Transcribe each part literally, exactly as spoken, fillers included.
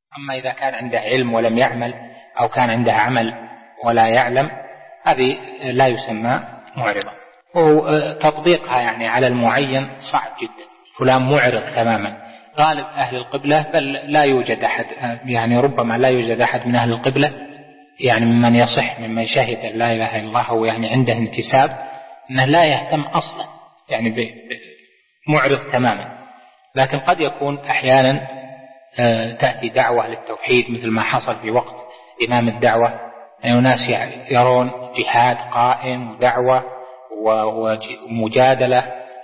أما إذا كان عنده علم ولم يعمل أو كان عنده عمل ولا يعلم هذه لا يسمى معرضا. وتطبيقها يعني على المعين صعب جدا، فلان معرض تماما. غالب أهل القبلة بل لا يوجد أحد، يعني ربما لا يوجد أحد من أهل القبلة يعني ممن يصح ممن شهد لا إله إلا الله ويعني عنده انتساب أنه لا يهتم أصلا يعني معرض تماما. لكن قد يكون أحيانا تأتي دعوة للتوحيد مثل ما حصل في وقت إمام الدعوة، يعني ناس يرون جهاد قائم ودعوة ومجادلة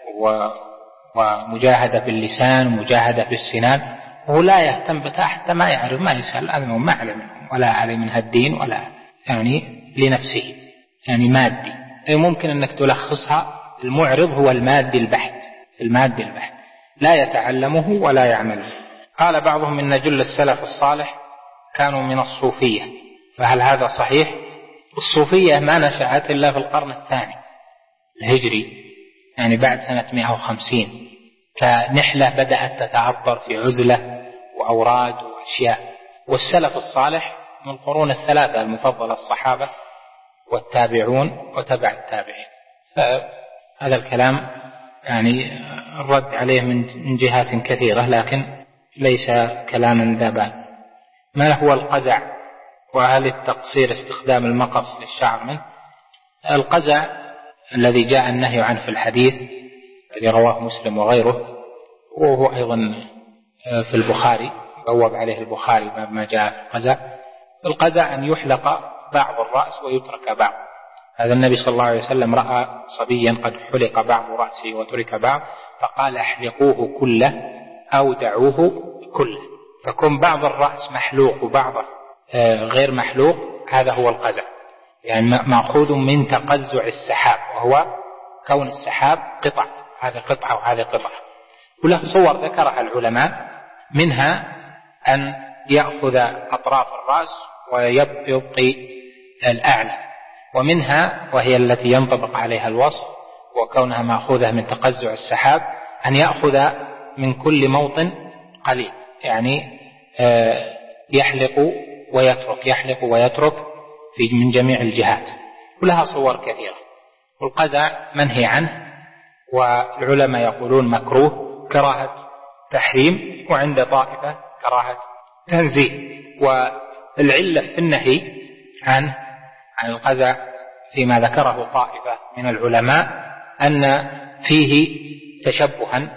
ومجاهدة باللسان ومجاهدة بالسنان، وهو لا يهتم بها حتى ما يعرف ما يسأل أنه ما علم ولا علم منها الدين ولا يعني لنفسه يعني مادي. ممكن أنك تلخصها المعرض هو المادي البحت، المادي البحت لا يتعلمه ولا يعمله. قال بعضهم إن جل السلف الصالح كانوا من الصوفية، فهل هذا صحيح؟ الصوفية ما نشأت إلا في القرن الثاني الهجري، يعني بعد سنة مئة وخمسين، كنحلة بدأت تتعطر في عزلة وأوراد وأشياء. والسلف الصالح من القرون الثلاثة المفضلة الصحابة والتابعون وتبع التابعين. فهذا الكلام يعني الرد عليه من جهات كثيرة لكن ليس كلاما ذا بال. ما هو القزع؟ وهل التقصير استخدام المقص للشعر منه؟ القزع الذي جاء النهي عنه في الحديث الذي رواه مسلم وغيره، وهو أيضا في البخاري، بوب عليه البخاري باب ما جاء في القزع. القزع أن يحلق بعض الرأس ويترك بعض. هذا النبي صلى الله عليه وسلم رأى صبيا قد حلق بعض رأسه وترك بعض فقال احلقوه كله أو دعوه كله. فكون بعض الرأس محلوق وبعضه غير محلوق هذا هو القزع، يعني مأخوذ من تقزع السحاب، وهو كون السحاب قطع، هذا قطعة وهذا قطعة. وله صور ذكرها العلماء، منها أن يأخذ أطراف الرأس ويبقي الأعلى، ومنها وهي التي ينطبق عليها الوصف وكونها مأخوذة من تقزع السحاب أن يأخذ من كل موطن قليل، يعني يحلق ويترك يحلق ويترك في من جميع الجهات، ولها صور كثيرة. والقزع منهي عنه، والعلماء يقولون مكروه كراهة تحريم، وعند طائفة كراهة تنزيه. والعلة في النهي عنه عن القزع فيما ذكره طائفة من العلماء أن فيه تشبها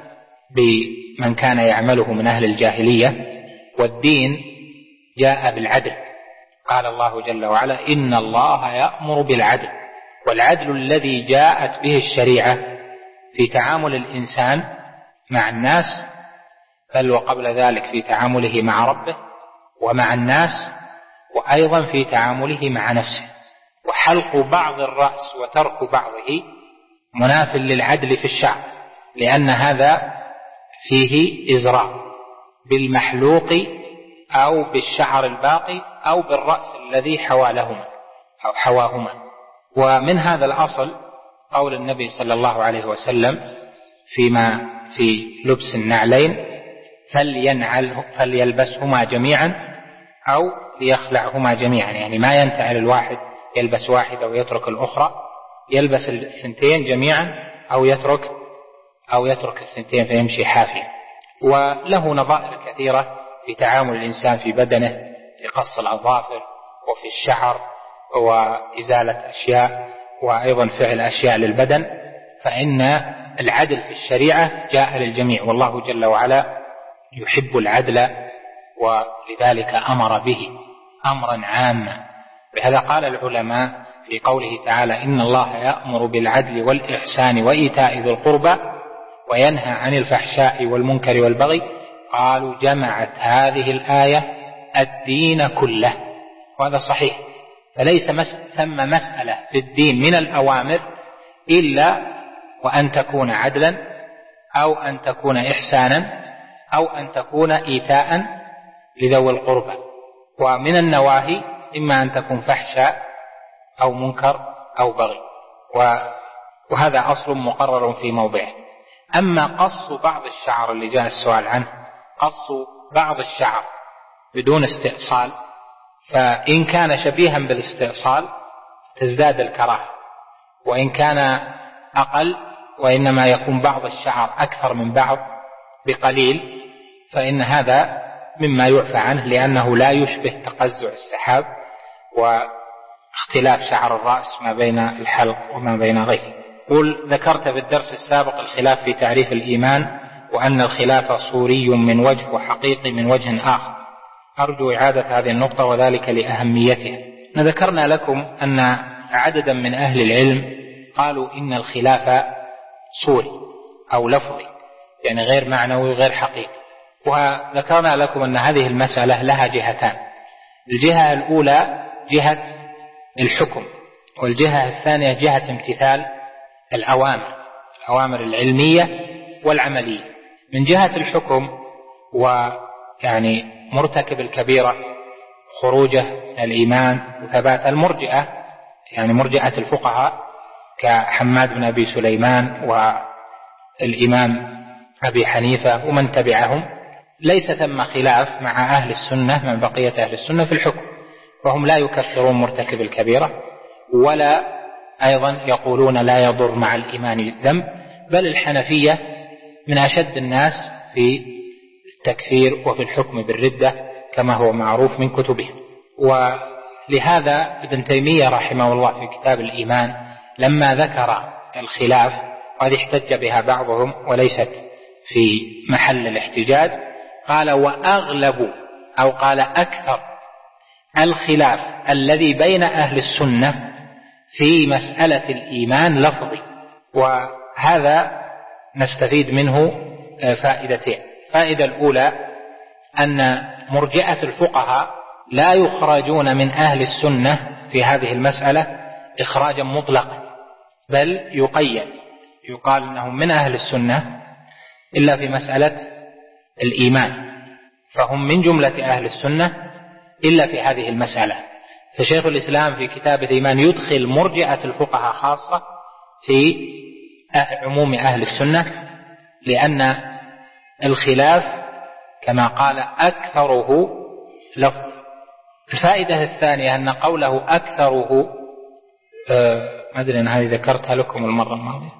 بمن كان يعمله من أهل الجاهلية، والدين جاء بالعدل. قال الله جل وعلا إن الله يأمر بالعدل، والعدل الذي جاءت به الشريعة في تعامل الإنسان مع الناس، بل وقبل ذلك في تعامله مع ربه ومع الناس، وأيضا في تعامله مع نفسه. وحلق بعض الرأس وترك بعضه مناف للعدل في الشعر، لأن هذا فيه إزراء بالمحلوق أو بالشعر الباقي أو بالرأس الذي حوالهما أو حواهما. ومن هذا الأصل قول النبي صلى الله عليه وسلم فيما في لبس النعلين فلينعل فليلبسهما جميعا أو ليخلعهما جميعا، يعني ما ينتعل الواحد يلبس واحدة ويترك الأخرى، يلبس الثنتين جميعا أو يترك أو يترك الثنتين فيمشي حافيا. وله نظائر كثيرة في تعامل الإنسان في بدنه، في قص الأظافر وفي الشعر وإزالة أشياء وأيضا فعل أشياء للبدن. فإن العدل في الشريعة جاء للجميع، والله جل وعلا يحب العدل ولذلك أمر به أمرا عاما. بهذا قال العلماء في قوله تعالى إن الله يأمر بالعدل والإحسان وإيتاء ذي القربى وينهى عن الفحشاء والمنكر والبغي، قالوا جمعت هذه الآية الدين كله، وهذا صحيح. فليس ثم مسألة في الدين من الأوامر إلا وأن تكون عدلا أو أن تكون إحسانا أو أن تكون إيتاء لذوي القربى، ومن النواهي إما أن تكون فحشاء أو منكر أو بغي، وهذا أصل مقرر في موضعه. أما قص بعض الشعر اللي جاء السؤال عنه، قص بعض الشعر بدون استئصال، فإن كان شبيها بالاستئصال تزداد الكراهة، وإن كان أقل وإنما يكون بعض الشعر أكثر من بعض بقليل فإن هذا مما يعفى عنه، لأنه لا يشبه تقزع السحاب واختلاف شعر الرأس ما بين الحلق وما بين غيره. قل ذكرت في الدرس السابق الخلاف في تعريف الإيمان، وأن الخلاف صوري من وجه وحقيقي من وجه آخر. أرجو إعادة هذه النقطة وذلك لأهميتها. ذكرنا لكم أن عددا من أهل العلم قالوا إن الخلاف صوري أو لفظي، يعني غير معنوي غير حقيقي. وذكرنا لكم أن هذه المسألة لها جهتان، الجهة الأولى جهة الحكم، والجهة الثانية جهة امتثال الأوامر الأوامر العلمية والعملية. من جهة الحكم ويعني مرتكب الكبيرة خروجه من الإيمان وثبات المرجئة، يعني مرجئة الفقهاء كحماد بن أبي سليمان والإمام أبي حنيفة ومن تبعهم، ليس ثم خلاف مع أهل السنة من بقية أهل السنة في الحكم، فهم لا يكفرون مرتكب الكبيرة، ولا أيضا يقولون لا يضر مع الإيمان ذنب، بل الحنفية من أشد الناس في التكفير وفي الحكم بالردة كما هو معروف من كتبهم. ولهذا ابن تيمية رحمه الله في كتاب الإيمان لما ذكر الخلاف، وهذه احتج بها بعضهم وليست في محل الاحتجاج، قال وأغلب أو قال أكثر الخلاف الذي بين أهل السنة في مسألة الإيمان لفظي. وهذا نستفيد منه فائدتين. فائدة الأولى أن مرجئة الفقهاء لا يخرجون من أهل السنة في هذه المسألة إخراجا مطلقا، بل يقيد، يقال أنهم من أهل السنة إلا في مسألة الإيمان، فهم من جملة أهل السنة إلا في هذه المسألة. فشيخ الإسلام في كتاب الإيمان يدخل مرجئة الفقهاء خاصة في عموم أهل السنة، لأن الخلاف كما قال أكثره لفظ. الفائدة الثانية أن قوله أكثره ما أدري أن هذه ذكرتها لكم المرة الماضية،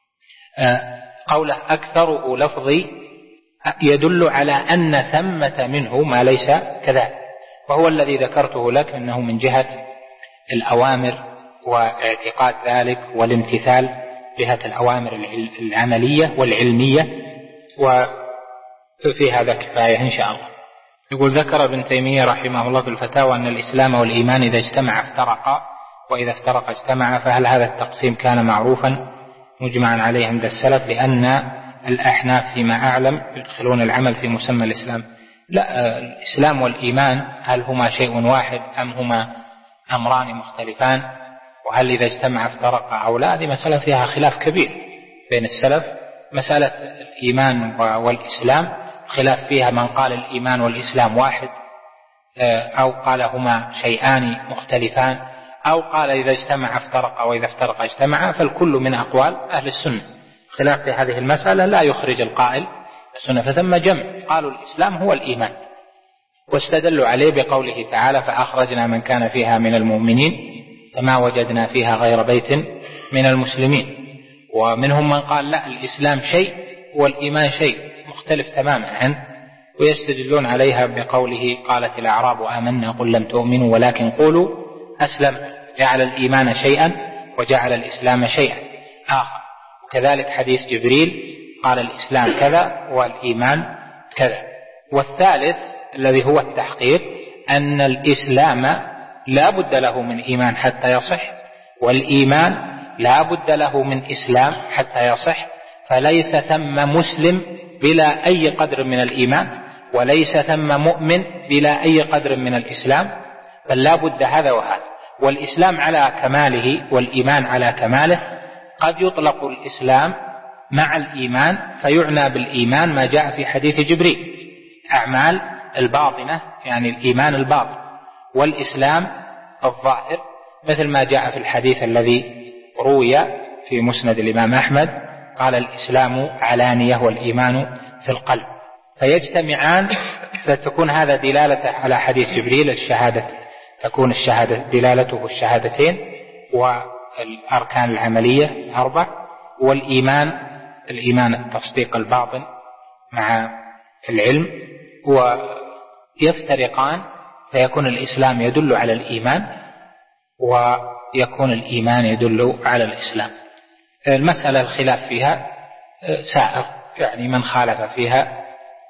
قوله أكثره لفظي يدل على أن ثمة منه ما ليس كذلك، وهو الذي ذكرته لك أنه من جهة الأوامر واعتقاد ذلك والامتثال، جهة الأوامر العملية والعلمية. وفي هذا كفاية إن شاء الله. يقول ذكر ابن تيمية رحمه الله في الفتاوى أن الإسلام والإيمان إذا اجتمع افترقا، وإذا افترق اجتمع، فهل هذا التقسيم كان معروفا مجمعا عليه عند السلف؟ لأن الأحناف فيما أعلم يدخلون العمل في مسمى الإسلام. لا، الإسلام والإيمان هل هما شيء واحد أم هما أمران مختلفان؟ وهل إذا اجتمع افترق أو لا؟ هذه مسألة فيها خلاف كبير بين السلف. مسألة الإيمان والإسلام خلاف فيها، من قال الإيمان والإسلام واحد، أو قال هما شيئان مختلفان، أو قال إذا اجتمع افترق وإذا افترق اجتمع، فالكل من أقوال أهل السنة. خلاف في هذه المسألة لا يخرج القائل السنة، فثم جمع قالوا الإسلام هو الإيمان، واستدلوا عليه بقوله تعالى فأخرجنا من كان فيها من المؤمنين فما وجدنا فيها غير بيت من المسلمين. ومنهم من قال لا، الإسلام شيء والإيمان شيء مختلف تماما عنه، ويستدلون عليها بقوله قالت الأعراب آمنا قل لم تؤمنوا ولكن قولوا أسلم، جعل الإيمان شيئا وجعل الإسلام شيئا آخر. وكذلك حديث جبريل قال الإسلام كذا والإيمان كذا. والثالث الذي هو التحقيق أن الإسلام لا بد له من إيمان حتى يصح، والإيمان لا بد له من إسلام حتى يصح، فليس ثم مسلم بلا أي قدر من الإيمان، وليس ثم مؤمن بلا أي قدر من الإسلام، بل لا بد هذا وهذا. والإسلام على كماله والإيمان على كماله. قد يطلق الإسلام مع الإيمان فيعنى بالإيمان ما جاء في حديث جبريل، أعمال الباطنة يعني الإيمان الباطن، والإسلام الظاهر مثل ما جاء في الحديث الذي روي في مسند الإمام أحمد قال الإسلام علانية والإيمان في القلب، فيجتمعان فتكون هذا دلالة على حديث جبريل الشهادة، تكون الشهادة دلالته الشهادتين والأركان العملية أربع، والإيمان الإيمان التصديق الباطن مع العلم، ويفترقان فيكون الإسلام يدل على الإيمان ويكون الإيمان يدل على الإسلام. المسألة الخلاف فيها سائر، يعني من خالف فيها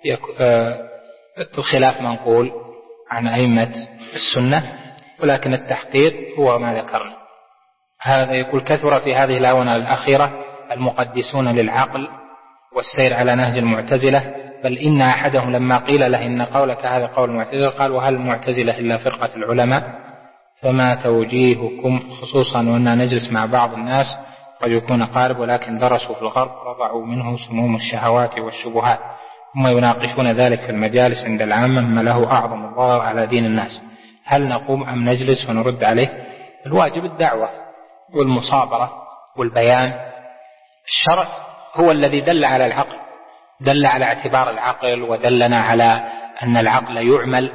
الخلاف منقول عن أئمة السنة، ولكن التحقيق هو ما ذكرنا. هذا يقول كثر في هذه الآونة الأخيرة المقدسون للعقل والسير على نهج المعتزلة، بل إن أحدهم لما قيل له إن قولك هذا قول المعتزلة قال وهل المعتزلة إلا فرقة العلماء، فما توجيهكم، خصوصا وأننا نجلس مع بعض الناس قد يكون قارب ولكن درسوا في الغرب رضعوا منه سموم الشهوات والشبهات، ثم يناقشون ذلك في المجالس عند العامة مما له أعظم الضرر على دين الناس، هل نقوم أم نجلس ونرد عليه؟ الواجب الدعوة والمصابرة والبيان. الشرع هو الذي دل على العقل، دل على اعتبار العقل، ودلنا على أن العقل يعمل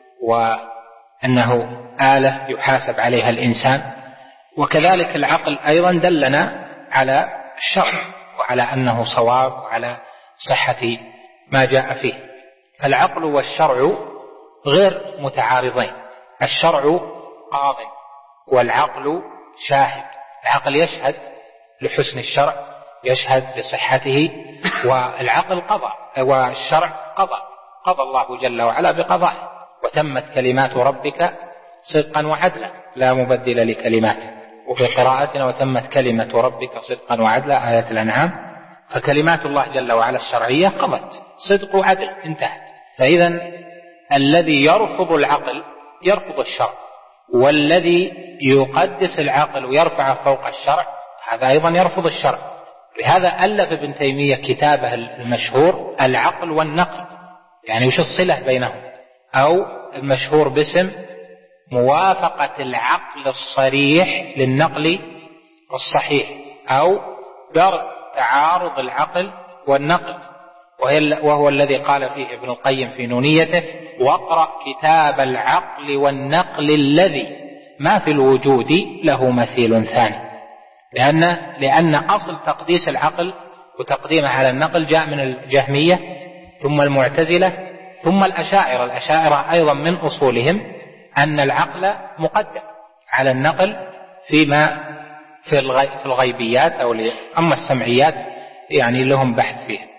وأنه آلة يحاسب عليها الإنسان، وكذلك العقل أيضا دلنا على الشرع وعلى أنه صواب وعلى صحة ما جاء فيه. العقل والشرع غير متعارضين، الشرع قاض والعقل شاهد. العقل يشهد لحسن الشرع، يشهد لصحته، والعقل قضى والشرع قضى، قضى الله جل وعلا بقضائه، وتمت كلمات ربك صدقا وعدلا لا مبدل لكلماته، وفي قراءتنا وتمت كلمة ربك صدقا وعدلا آية الأنعام. فكلمات الله جل وعلا الشرعية قضت صدق وعدل انتهت. فإذا الذي يرفض العقل يرفض الشرع، والذي يقدس العقل ويرفعه فوق الشرع هذا أيضا يرفض الشرع. لهذا ألف ابن تيمية كتابه المشهور العقل والنقل، يعني وش الصلة بينهم، أو المشهور باسم موافقة العقل الصريح للنقل الصحيح، أو درء تعارض العقل والنقل، وهو الذي قال فيه ابن القيم في نونيته واقرأ كتاب العقل والنقل الذي ما في الوجود له مثيل ثاني. لأن, لأن أصل تقديس العقل وتقديمه على النقل جاء من الجهمية ثم المعتزلة ثم الأشاعرة. الأشاعرة أيضا من أصولهم أن العقل مقدم على النقل فيما في الغيبيات، أو أما السمعيات يعني لهم بحث فيه،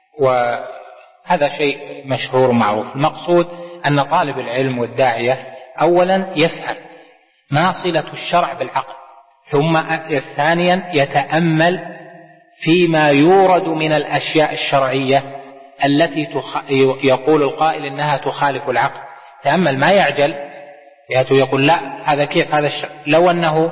وهذا شيء مشهور معروف. المقصود أن طالب العلم والداعية أولا يفهم ما صلة الشرع بالعقل، ثم ثانيا يتأمل فيما يورد من الأشياء الشرعية التي تخ... يقول القائل إنها تخالف العقل. تأمل ما يعجل يقول لا هذا كيف هذا الشرع، لو أنه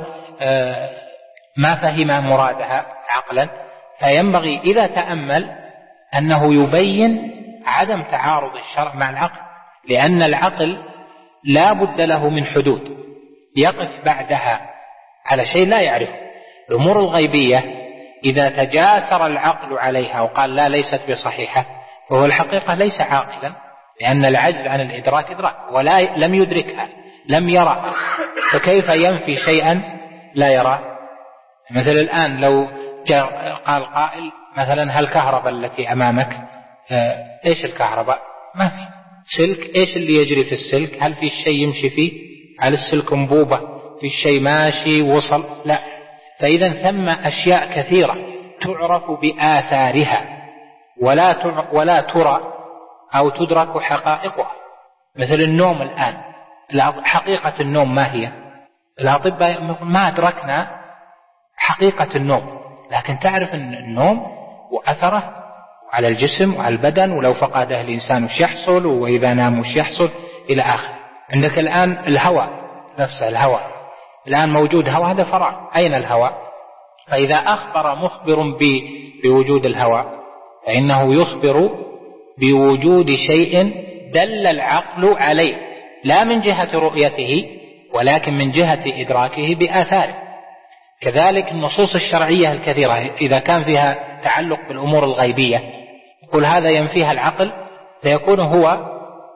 ما فهم مرادها عقلا، فينبغي إذا تأمل أنه يبين عدم تعارض الشرع مع العقل، لأن العقل لا بد له من حدود يقف بعدها على شيء لا يعرفه. الأمور الغيبية إذا تجاسر العقل عليها وقال لا ليست بصحيحة فهو الحقيقة ليس عاقلا، لأن العجز عن الإدراك إدراك ولا لم يدركها لم يرى، فكيف ينفي شيئا لا يرى؟ مثل الآن لو قال قائل مثلا هل الكهرباء التي أمامك إيش الكهرباء؟ ما في سلك، إيش اللي يجري في السلك؟ هل في شيء يمشي فيه؟ هل السلك انبوبة في شيء ماشي وصل؟ لا. فإذا ثم أشياء كثيرة تعرف بآثارها ولا ولا ترى أو تدرك حقائقها. مثل النوم الآن، حقيقة النوم ما هي؟ الأطباء ما أدركنا حقيقة النوم، لكن تعرف أن النوم وأثره على الجسم وعلى البدن، ولو فقده الإنسان وش يحصل، وإذا نام وش يحصل إلى آخر. عندك الآن الهواء نفسه، الهواء الآن موجود هواء، هذا فراغ، أين الهواء؟ فإذا أخبر مخبر بوجود الهواء فإنه يخبر بوجود شيء دل العقل عليه، لا من جهة رؤيته ولكن من جهة إدراكه بآثاره. كذلك النصوص الشرعية الكثيرة إذا كان فيها تعلق بالأمور الغيبية يقول هذا ينفيها العقل، فيكون هو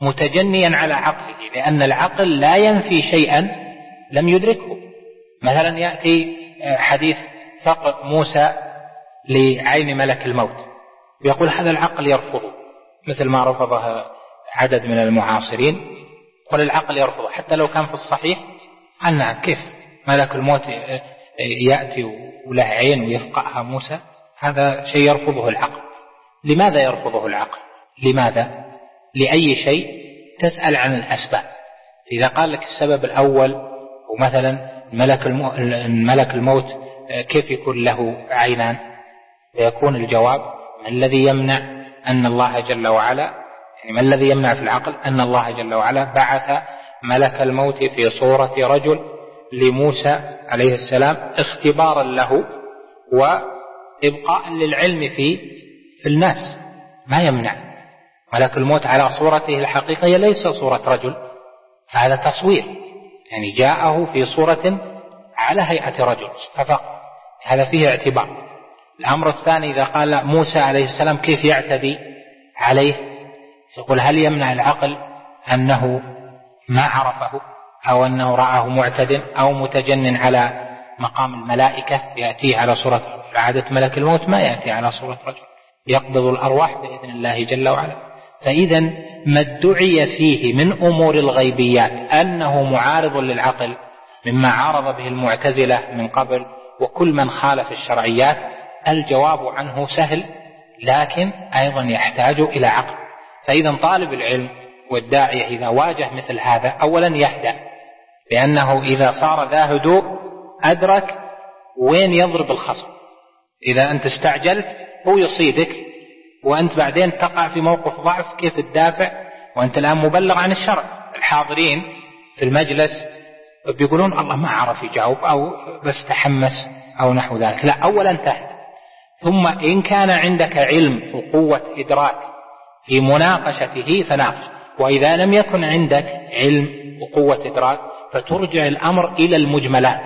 متجنيا على عقله، لأن العقل لا ينفي شيئا لم يدركه. مثلا يأتي حديث فقر موسى لعين ملك الموت، ويقول هذا العقل يرفضه، مثل ما رفضها عدد من المعاصرين، قل العقل يرفضه حتى لو كان في الصحيح. قال نعم، كيف ملك الموت يأتي وله عين ويفقعها موسى؟ هذا شيء يرفضه العقل. لماذا يرفضه العقل؟ لماذا؟ لأي شيء تسأل عن الأسباب. إذا قال لك السبب الأول، ومثلا ملك الملك الموت كيف يكون له عينان؟ فيكون الجواب: ما الذي يمنع أن الله جل وعلا، يعني ما الذي يمنع في العقل أن الله جل وعلا بعث ملك الموت في صورة رجل لموسى عليه السلام اختبارا له وإبقاء للعلم في في الناس؟ ما يمنع. ملك الموت على صورته الحقيقية ليس صورة رجل، فهذا تصوير، يعني جاءه في صورة على هيئة رجل ففقط، هذا فيه اعتبار. الأمر الثاني، إذا قال موسى عليه السلام كيف يعتدي عليه؟ يقول: هل يمنع العقل أنه ما عرفه، أو أنه رآه معتد أو متجن على مقام الملائكة يأتيه على صورة عادة ملك الموت؟ ما يأتي على صورة رجل، يقبض الأرواح بإذن الله جل وعلا. فإذا ما ادعي فيه من أمور الغيبيات أنه معارض للعقل، مما عارض به المعتزلة من قبل وكل من خالف الشرعيات، الجواب عنه سهل، لكن أيضا يحتاج إلى عقل. فإذا طالب العلم والداعية إذا واجه مثل هذا، أولا يهدأ، لأنه إذا صار ذا هدوء أدرك وين يضرب الخصم. إذا أنت استعجلت هو يصيدك، وأنت بعدين تقع في موقف ضعف، كيف تدافع وأنت الآن مبلغ عن الشرع؟ الحاضرين في المجلس بيقولون الله ما عرف يجاوب، أو بس تحمس أو نحو ذلك. لا، أولا تهدأ، ثم إن كان عندك علم وقوة إدراك في مناقشته فناقش، وإذا لم يكن عندك علم وقوة إدراك فترجع الأمر إلى المجملات.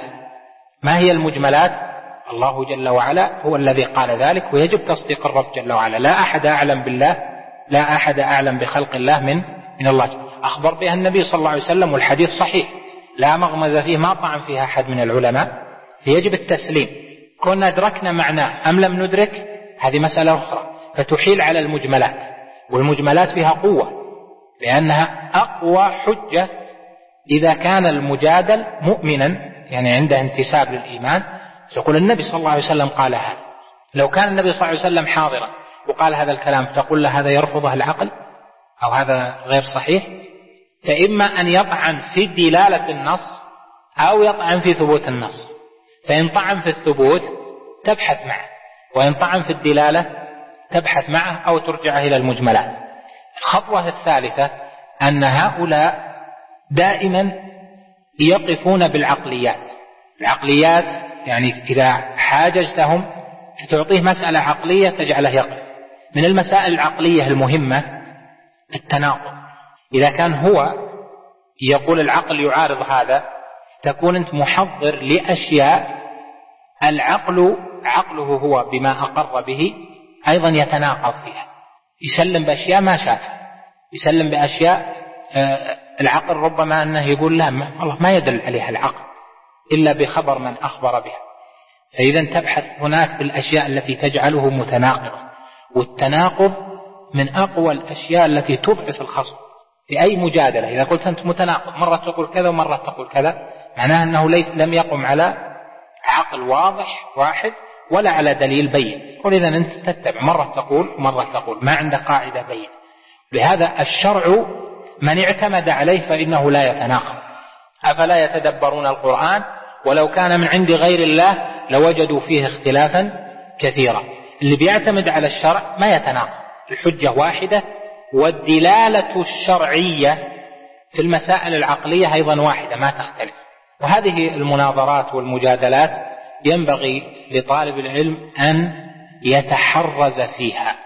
ما هي المجملات؟ الله جل وعلا هو الذي قال ذلك، ويجب تصديق الرب جل وعلا. لا أحد أعلم بالله، لا أحد أعلم بخلق الله من من الله. أخبر بها النبي صلى الله عليه وسلم، والحديث صحيح لا مغمز فيه، ما طعن فيها أحد من العلماء، فيجب التسليم. كنا أدركنا معناه أم لم ندرك هذه مسألة أخرى، فتحيل على المجملات، والمجملات فيها قوة، لأنها أقوى حجة إذا كان المجادل مؤمنا، يعني عنده انتساب للإيمان. يقول النبي صلى الله عليه وسلم قال هذا. لو كان النبي صلى الله عليه وسلم حاضرا وقال هذا الكلام، تقول له هذا يرفضه العقل أو هذا غير صحيح؟ فإما أن يطعن في دلالة النص أو يطعن في ثبوت النص. فإن طعن في الثبوت تبحث معه، وإن طعن في الدلالة تبحث معه أو ترجع إلى المجملات. الخطوة الثالثة أن هؤلاء دائما يقفون بالعقليات. العقليات يعني إذا حاججتهم فتعطيه مسألة عقلية تجعله يقف. من المسائل العقلية المهمة التناقض. إذا كان هو يقول العقل يعارض هذا، تكون أنت محضر لأشياء العقل عقله هو بما أقر به أيضا يتناقض فيها، يسلم بأشياء ما شافها، يسلم بأشياء العقل ربما أنه يقول لا، الله ما يدل عليها العقل إلا بخبر من أخبر بها. فإذا تبحث هناك بالأشياء التي تجعله متناقضة، والتناقض من أقوى الأشياء التي تضعف الخصم في أي مجادلة. إذا قلت أنت متناقض، مرة تقول كذا ومرة تقول كذا، معناه أنه ليس لم يقم على عقل واضح واحد ولا على دليل بين. قل إذا أنت تتبع، مرة تقول ومرة تقول، ما عندك قاعدة بين. لهذا الشرع من اعتمد عليه فإنه لا يتناقض. أفلا يتدبرون القرآن ولو كان من عند غير الله لوجدوا فيه اختلافا كثيرا. اللي بيعتمد على الشرع ما يتناقض، الحجة واحدة، والدلالة الشرعية في المسائل العقلية أيضا واحدة ما تختلف. وهذه المناظرات والمجادلات ينبغي لطالب العلم أن يتحرز فيها،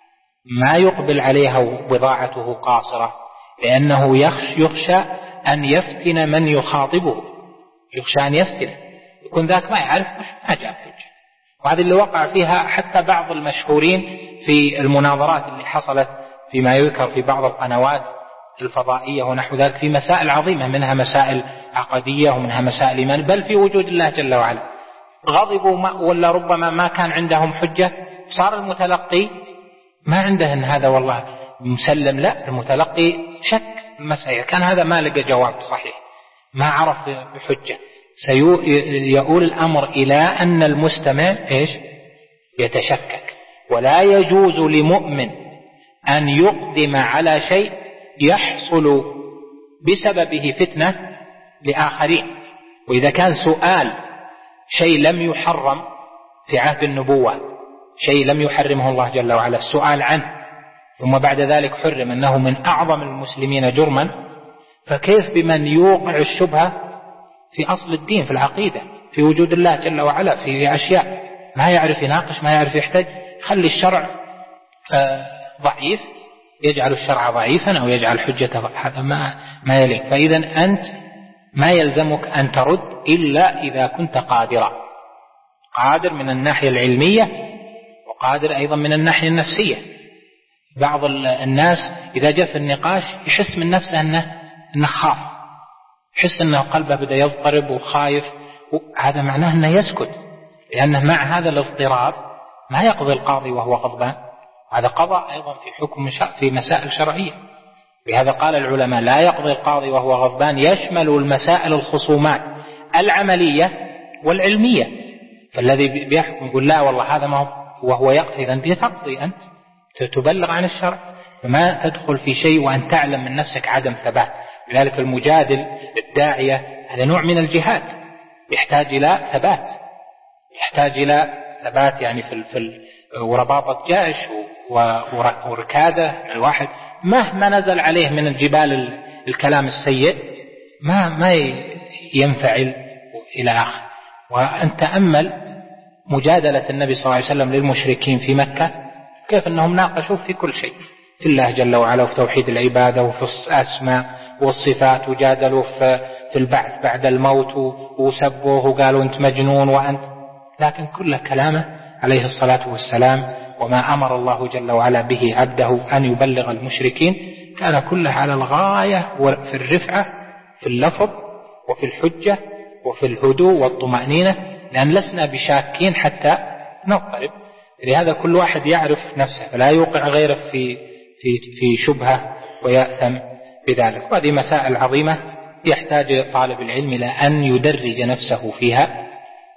ما يقبل عليها وبضاعته قاصرة، لأنه يخش يخشى أن يفتن من يخاطبه، يخشى أن يفتن، يكون ذاك ما يعرف ما جاء حجة. وهذا اللي وقع فيها حتى بعض المشهورين في المناظرات اللي حصلت فيما يذكر في بعض القنوات الفضائية ونحو ذلك في مسائل عظيمة، منها مسائل عقدية ومنها مسائل إيمان، بل في وجود الله جل وعلا. غضبوا ولا ربما ما كان عندهم حجة، صار المتلقي ما عنده إن هذا والله مسلم، لا، المتلقي شك المسألة، كان هذا ما لقى جواب صحيح، ما عرف بحجة، سيؤول الأمر إلى أن المستمع إيش؟ يتشكك. ولا يجوز لمؤمن أن يقدم على شيء يحصل بسببه فتنة لآخرين. وإذا كان سؤال شيء لم يحرم في عهد النبوة، شيء لم يحرمه الله جل وعلا، السؤال عنه، ثم بعد ذلك حرم أنه من أعظم المسلمين جرما، فكيف بمن يوقع الشبهة في أصل الدين، في العقيدة، في وجود الله جل وعلا، في أشياء ما يعرف يناقش، ما يعرف يحتج، خلي الشرع ضعيف، يجعل الشرع ضعيفا أو يجعل حجته، هذا ما ما يليق. فإذا أنت ما يلزمك أن ترد إلا إذا كنت قادرا، قادر من الناحية العلمية وقادر أيضا من الناحية النفسية. بعض الناس إذا جاء في النقاش يحس من نفسه أنه, أنه خاف، يحس أنه قلبه بدأ يضطرب وخايف، هذا معناه أنه يسكت، لأنه مع هذا الاضطراب ما يقضي القاضي وهو غضبان، هذا قضاء أيضا في حكم في مسائل شرعية. لهذا قال العلماء لا يقضي القاضي وهو غضبان، يشمل المسائل الخصومات العملية والعلمية. فالذي بيحكم يقول لا والله هذا ما هو وهو يقضي، إذا أنت تقضي، أنت تبلغ عن الشرع، فما تدخل في شيء وأن تعلم من نفسك عدم ثبات. لذلك المجادل الداعية هذا نوع من الجهاد، يحتاج إلى ثبات، يحتاج إلى ثبات يعني في في ورباطة جيش وركادة. الواحد مهما نزل عليه من الجبال الكلام السيء ما ما ينفعل إلى آخر. وأن تأمل مجادلة النبي صلى الله عليه وسلم للمشركين في مكة، كيف أنهم ناقشوا في كل شيء، في الله جل وعلا وفي توحيد العبادة وفي الأسماء والصفات، وجادلوا في البعث بعد الموت وسبوه وقالوا أنت مجنون وأنت، لكن كل كلامه عليه الصلاة والسلام وما أمر الله جل وعلا به عبده أن يبلغ المشركين كان كله على الغاية، في الرفعة في اللفظ وفي الحجة وفي الهدوء والطمأنينة، لأن لسنا بشاكين حتى نضطرب. لهذا كل واحد يعرف نفسه فلا يوقع غيره في في في شبهة ويأثم بذلك. وهذه مسائل عظيمة يحتاج طالب العلم إلى أن يدرج نفسه فيها،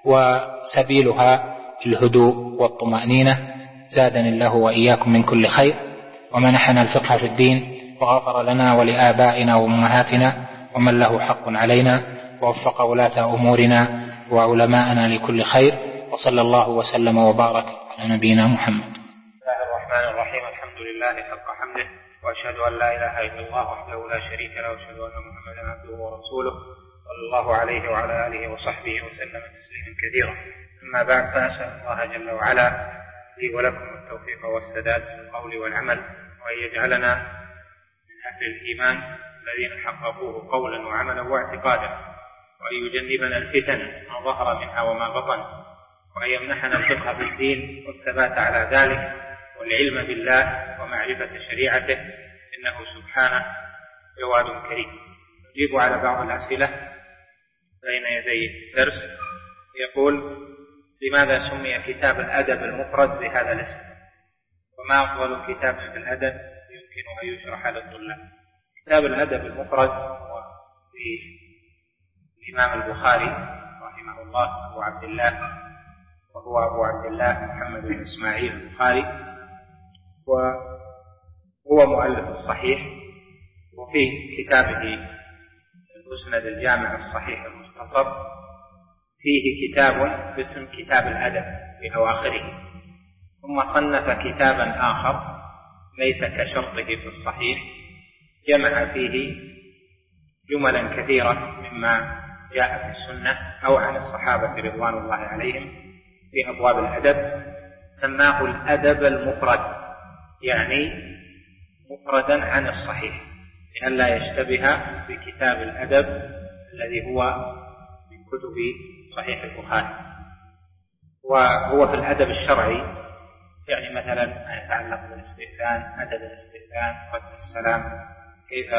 وسبيلها الهدوء والطمأنينة. زادني الله وإياكم من كل خير، ومنحنا الفقه في الدين، وغفر لنا ولآبائنا وأمهاتنا ومن له حق علينا، ووفق ولاة أمورنا وعلماءنا لكل خير، وصلى الله وسلم وبارك على نبينا محمد. بسم الله الرحمن الرحيم. الحمد لله حق حمده، وأشهد أن لا إله إلا الله وحده لا شريك له، وأشهد أن محمدا عبده ورسوله صلى الله عليه وعلى آله وصحبه وسلم تسليما كثيرا. أما بعد، فأسأل الله جل وعلا لي ولكم التوفيق والسداد في القول والعمل، وأن يجعلنا من أهل الإيمان الذين حققوه قولا وعملا واعتقادا، وأن يجنبنا الفتن ما ظهر منها وما بطن، وأن يمنحنا الفقه في الدين والثبات على ذلك والعلم بالله ومعرفة شريعته، إنه سبحانه جواد كريم. نجيب على بعض الأسئلة بين يدي الدرس. يقول: لماذا سمي كتاب الأدب المفرد بهذا الاسم؟ وما أفضل كتاب في الأدب يمكن أن يشرح للطلاب؟ كتاب الأدب المفرد هو الإمام البخاري رحمه الله أبو عبد الله، وهو أبو عبد الله محمد بن إسماعيل البخاري، وهو مؤلف الصحيح. وفي كتابه المسند الجامع الصحيح المختصر فيه كتاب باسم كتاب الأدب في أواخره، ثم صنف كتابا آخر ليس كشرطه في الصحيح، جمع فيه جملا كثيرة مما جاء في السنة أو عن الصحابة رضوان الله عليهم في أبواب الأدب، سماه الأدب المفرد، يعني مفردا عن الصحيح، لئلا يشتبه بكتاب الأدب الذي هو من كتب صحيح البخاري. وهو في الأدب الشرعي، يعني مثلا ما يتعلق بالاستئذان، أدب الاستئذان، رد السلام، كيف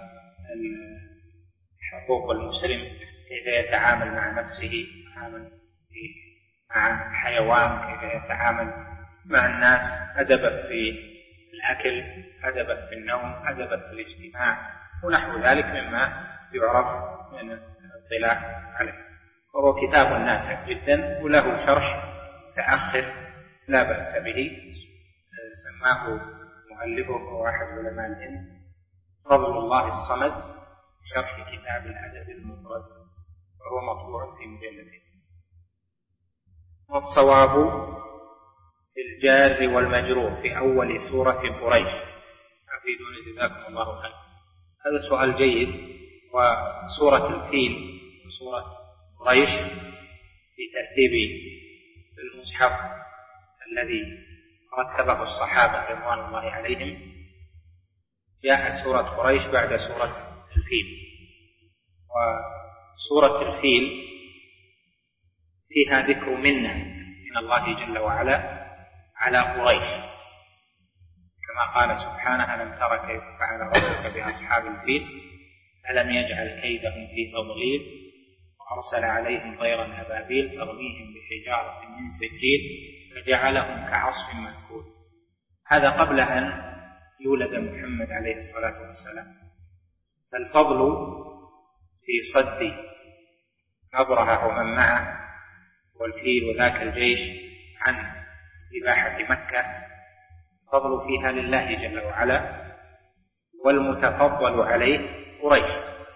حقوق المسلم، كيف يتعامل مع نفسه، يتعامل مع حيوان، كيف يتعامل مع الناس، أدبا في الأكل، أدبا في النوم، أدبا في الاجتماع ونحو ذلك مما يعرف من الاطلاع عليه. وهو كتاب نافع جدا وله شرح متأخر لا بأس به، سماه مؤلفه واحد علماء الهند فضل الله الصمد شرح كتاب الأدب المفرد، وهو مطبوع في مجلدين. والصواب في الجار والمجرور في أول سورة قريش. أفيدوني جزاكم الله خير. هذا سؤال جيد. وسورة الفيل وسورة قريش في ترتيب المصحف الذي رتبه الصحابة رضوان الله عليهم جاءت سورة قريش بعد سورة الفيل. وسورة الفيل فيها ذكر منة من الله جل وعلا على قريش، كما قال سبحانه: ألم تر كيف فعل ربك بأصحاب الفيل ألم يجعل كيدهم في تضليل وأرسل عليهم طيرا أبابيل ترميهم بحجارة من سجيل فجعلهم كعصف مأكول. هذا قبل أن يولد محمد عليه الصلاة والسلام. فالفضل في صد أبرهة ومن معه والفيل وذاك الجيش عن استباحة مكة فضل فيها لله جل وعلا، والمتفضل عليه قريش.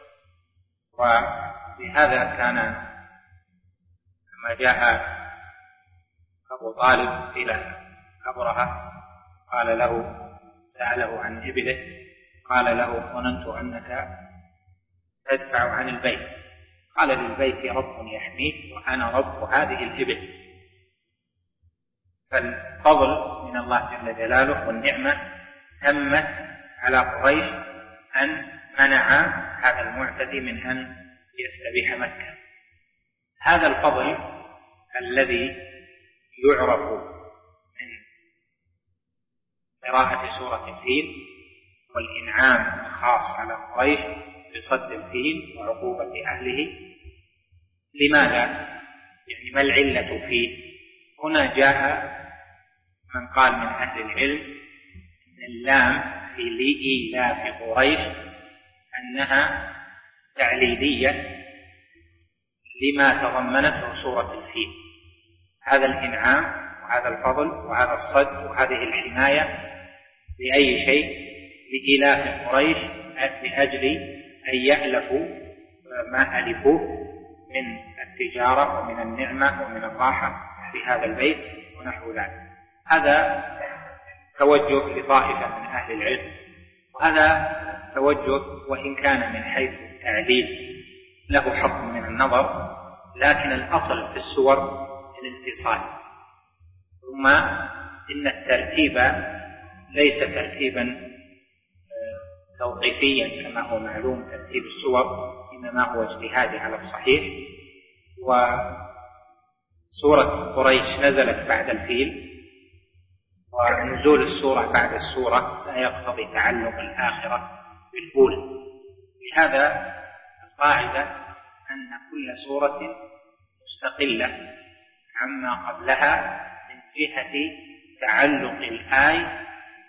ولهذا كان لما جاء أبو طالب إلى أبرهة قال له، سأله عن إبله، قال له: ظننت أنك تدفع عن البيت. قال: للبيت رب يحميه وأنا رب هذه الإبل. فالفضل من الله جل جلاله والنعمة تمت على قريش أن منع هذا المعتدي من أن يستبيح مكة. هذا الفضل الذي يعرف من قراءة سورة الفيل والإنعام الخاص على قريش بصد الفيل وعقوبة أهله، لماذا؟ يعني ما العلة فيه؟ هنا جاء من قال من أهل العلم أن اللام في لإيلاف قريش أنها تعليلية لما تضمنته سورة الفيل. هذا الإنعام وهذا الفضل وهذا الصد وهذه الحماية لأي شيء؟ لإيلاف قريش لأجل أن يألفوا ما ألفوه من التجارة ومن النعمة ومن الراحة في هذا البيت ونحو ذلك. هذا توجه لطائفة من أهل العلم، وهذا توجه وإن كان من حيث التعليل له حق من النظر، لكن الأصل في السور الانفصال. ثم إن الترتيب ليس ترتيبا توقيفيا كما هو معلوم ترتيب السور، إنما هو اجتهادي على الصحيح. وسورة قريش نزلت بعد الفيل، ونزول السورة بعد السورة لا يقتضي تعلق الآخرة بالأولى. لهذا القاعدة أن كل سورة مستقلة عما قبلها من جهة تعلق الآية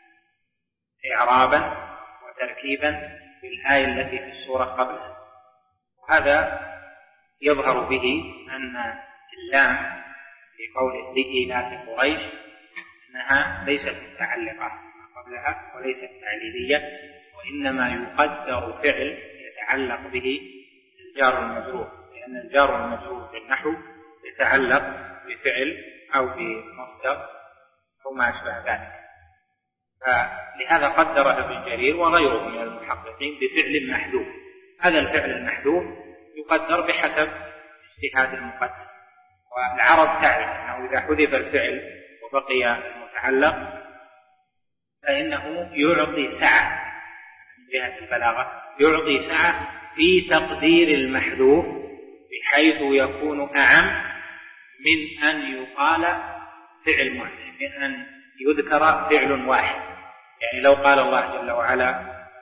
إعرابا وتركيبا بالآية التي في السورة قبلها. وهذا يظهر به أن اللام في قوله لإيلاف قريش أنها ليست متعلقة ما قبلها وليست تعليلية، وإنما يقدر فعل يتعلق به الجار المجرور، لأن الجار المجرور في النحو يتعلق بفعل أو بمصدر أو ما أشبه ذلك. فلهذا قدرها ابن جرير وغيره من المحققين بفعل محذوف. هذا الفعل المحذوف يقدر بحسب اجتهاد المقدر، والعرب تعرف أنه إذا حذف الفعل وبقي المتعلق فإنه يعطي سعة من جهة البلاغة، يعطي سعة في تقدير المحذوف بحيث يكون أعم من أن يقال فعل واحد، من أن يذكر فعل واحد. يعني لو قال الله جل وعلا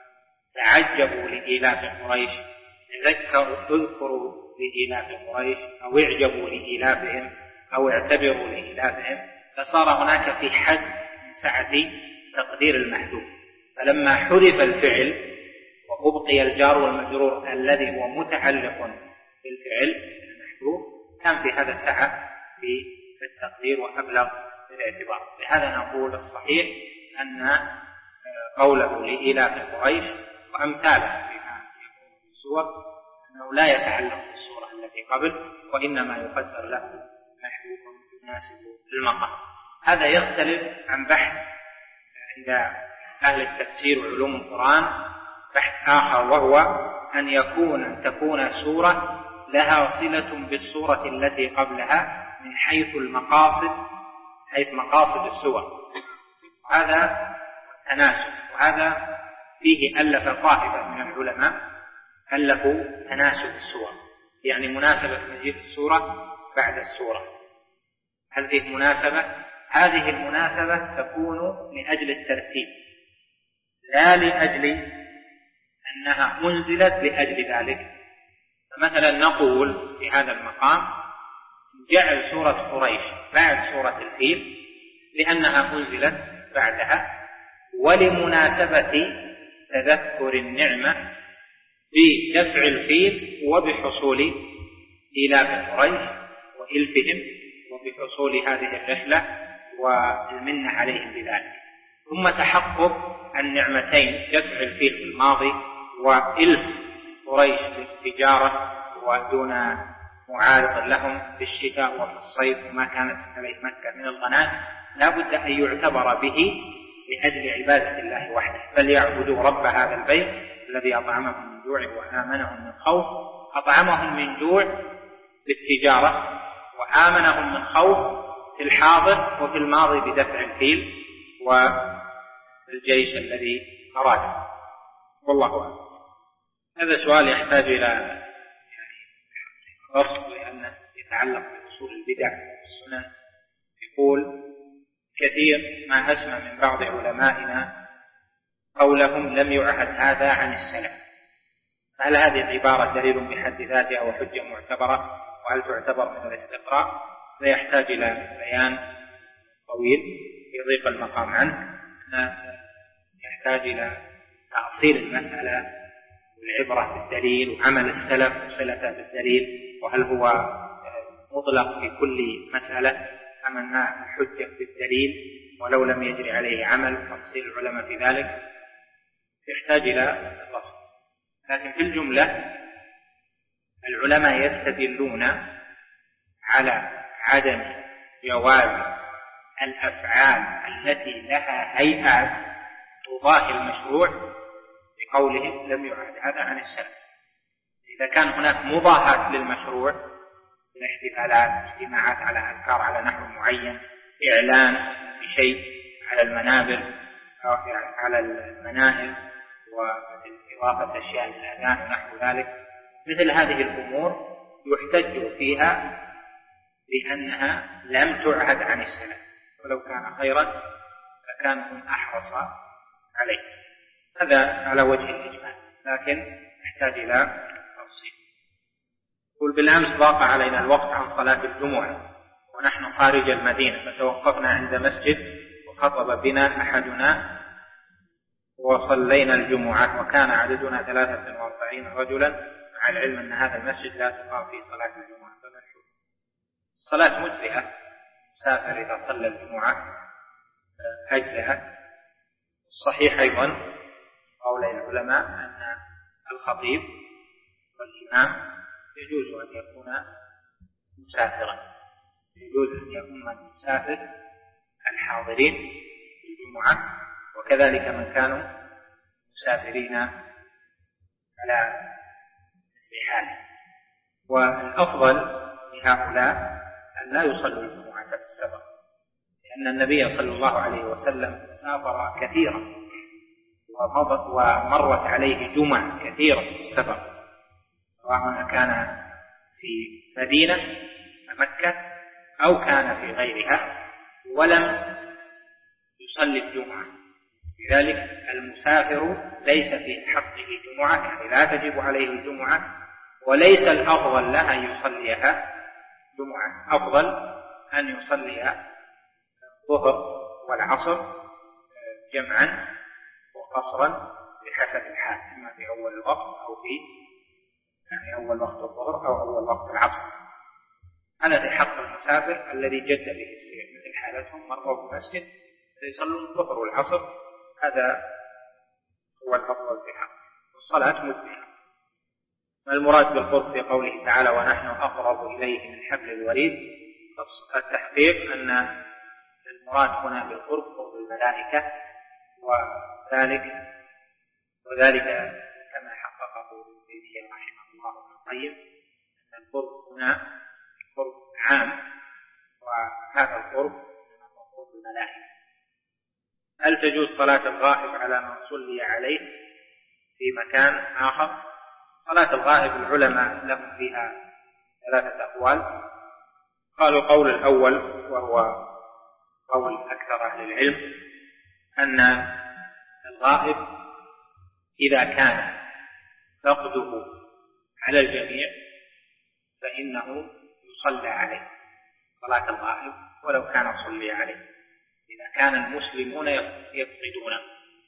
تعجبوا لإيلاف قريش، تذكروا اذكروا لإيلاف قريش، أو اعجبوا لإيلافهم، أو اعتبروا لإيلافهم، فصار هناك في حد من سعة تقدير المحذوف. فلما حذف الفعل وأبقي الجار والمجرور الذي هو متعلق بالفعل المحذوف، كان في هذا سعة في التقدير وأبلغ في الاعتبار. لهذا نقول الصحيح أن قوله لإيلاف قريش وأمثاله فيما يكون في السور أنه لا يتعلق بالسورة التي قبل، وإنما يقدر له محذوف يناسب المقام. هذا يختلف عن بحث عند أهل التفسير وعلوم القرآن، بحث آخر، وهو أن يكون أن تكون سورة لها صلة بالسورة التي قبلها من حيث المقاصد، حيث مقاصد السور. هذا تناسب، وهذا فيه ألف طائفة من العلماء ألفوا تناسب السور، يعني مناسبة مجيء السورة بعد السورة. هل فيه مناسبة؟ هذه المناسبة تكون لأجل الترتيب، لا لأجل أنها أنزلت لأجل ذلك. فمثلا نقول في هذا المقام جعل سورة قريش بعد سورة الفيل لأنها أنزلت بعدها، ولمناسبة تذكر النعمة بدفع الفيل وبحصول إيلاف قريش وإلفهم وبحصول هذه الرحلة والمنة عليهم بذلك. ثم تحقق النعمتين، دفع الفيل في الماضي وإلف قريش في التجارة ودون معارض لهم في الشتاء وفي الصيف وما كانت عليه مكة من الغنائم، لا بد أن يعتبر به لأجل عبادة الله وحده. فليعبدوا رب هذا البيت الذي أطعمهم من جوع وآمنهم من خوف. أطعمهم من جوع بالتجارة، وآمنهم من خوف في الحاضر وفي الماضي بدفع الفيل والجيش الذي أراده. والله أعلم. هذا سؤال يحتاج إلى يعني درس، لأنه يتعلق بأصول البدع والسنن. يقول: كثير ما أسمع من بعض علمائنا قولهم لم يعهد هذا عن السلف، هل هذه العبارة دليل بحد ذاتها أو حجة معتبرة، وهل تعتبر من الاستقراء؟ فيحتاج إلى بيان طويل يضيق المقام عنه. يحتاج إلى تأصيل المسألة والعبرة بالدليل وعمل السلف صلة بالدليل، وهل هو مطلق في كل مسألة أم أنها حجة بالدليل ولو لم يجري عليه عمل، تفصيل العلماء في ذلك يحتاج إلى فصل. لكن في الجملة العلماء يستدلون على عدم جواز الأفعال التي لها هيئات تضاهي المشروع بقولهم لم يعهد هذا عن السلف. إذا كان هناك مضاهاة للمشروع من احتفالات، اجتماعات على أذكار على نحو معين، إعلان بشيء على المنابر أو على المنائل وإضافة أشياء للأذان ونحو ذلك، مثل هذه الأمور يحتج فيها بأنها لم تعهد عن السلف، ولو كان خيرا لكان هم أحرص عليه. هذا على وجه الإجمال، لكن يحتاج إلى تفصيل. يقول: بالأمس ضاق علينا الوقت عن صلاة الجمعة ونحن خارج المدينة، فتوقفنا عند مسجد وخطب بنا أحدنا وصلينا الجمعة، وكان عددنا ثلاثة وأربعين رجلا، مع العلم أن هذا المسجد لا تقام فيه صلاة الجمعة. الصلاة مجزئة، مسافر إذا صلى الجمعة أجزأت. الصحيح أيضا قول العلماء أن الخطيب والإمام يجوز أن يكون مسافرا، يجوز أن يكون المسافر الحاضرين في الجمعة، وكذلك من كانوا مسافرين على حاله. والأفضل لهؤلاء أن لا يصلوا الجمعة في السفر، لأن النبي صلى الله عليه وسلم سافر كثيرا ومرت عليه جمع كثيرة في السفر، سواء كان في مدينة مكة أو كان في غيرها، ولم يصلي الجمعة. لذلك المسافر ليس في حقه جمعة، يعني لا تجب عليه الجمعة، وليس الأفضل له أن يصليها جمعة. أفضل أن يصلي الظهر والعصر جمعا وقصرا بحسب الحال، إما في أول الوقت أو في يعني أول وقت الظهر أو أول وقت العصر. هذا في حق المسافر الذي جد به السير، مثل حالتهم مروا بالمسجد يصلون الظهر والعصر، هذا هو الأفضل في حقه، والصلاة مجزئة. المراد بالقرب في قوله تعالى ونحن أقرب إليه من حبل الوريد، التحقيق أن المراد هنا بالقرب قرب الملائكة، وذلك وذلك كما حققه ابن تيمية رحمه الله وابن القيم أن القرب هنا قرب عام، وهذا القرب هو قرب الملائكة. هل تجوز صلاة الغائب على من صلي عليه في مكان آخر؟ صلاة الغائب العلماء لهم فيها ثلاثة أقوال. قالوا القول الأول وهو قول أكثر أهل العلم أن الغائب إذا كان فقده على الجميع فإنه يصلى عليه صلاة الغائب ولو كان صلي عليه، إذا كان المسلمون يفقدونه.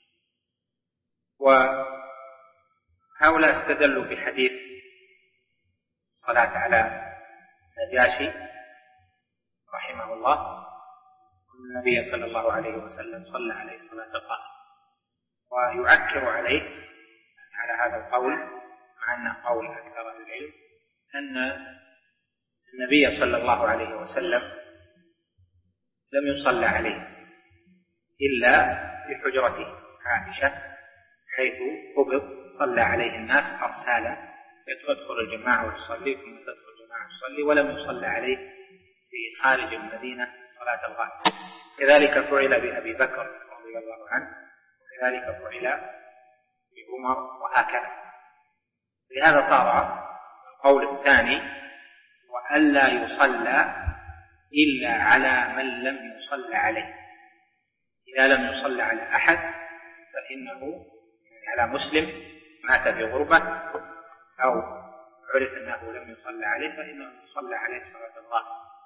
وهؤلاء استدلوا بحديث الصلاة على نجاشي رحمه الله، النبي صلى الله عليه وسلم صلى عليه صلاة الغائب، ويعكر عليه على هذا القول مع أن قول أكثر أهل العلم أن النبي صلى الله عليه وسلم لم يصلى عليه إلا في حجرته عائشة حيث قبض صلى عليه الناس أرسالا، يدخل الجماعة ويصلي ثم تدخل الجماعة ويصلي، ولم يصلى عليه في خارج المدينة صلاة الغائب. كذلك فعل بأبي بكر رضي الله عنه، وكذلك فعل بعمر، وهكذا. لهذا صار القول الثاني وألا يصلى إلا على من لم يصلى عليه. إذا لم يصلى على أحد فإنه على مسلم مات في غربة أو عرف أنه لم يصلى عليه فإنه يصلى عليه صلاة الغائب،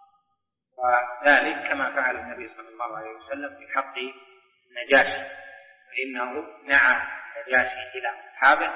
وذلك كما فعل النبي صلى الله عليه وسلم في حق النجاشي، فإنه نعى النجاشي إلى أصحابه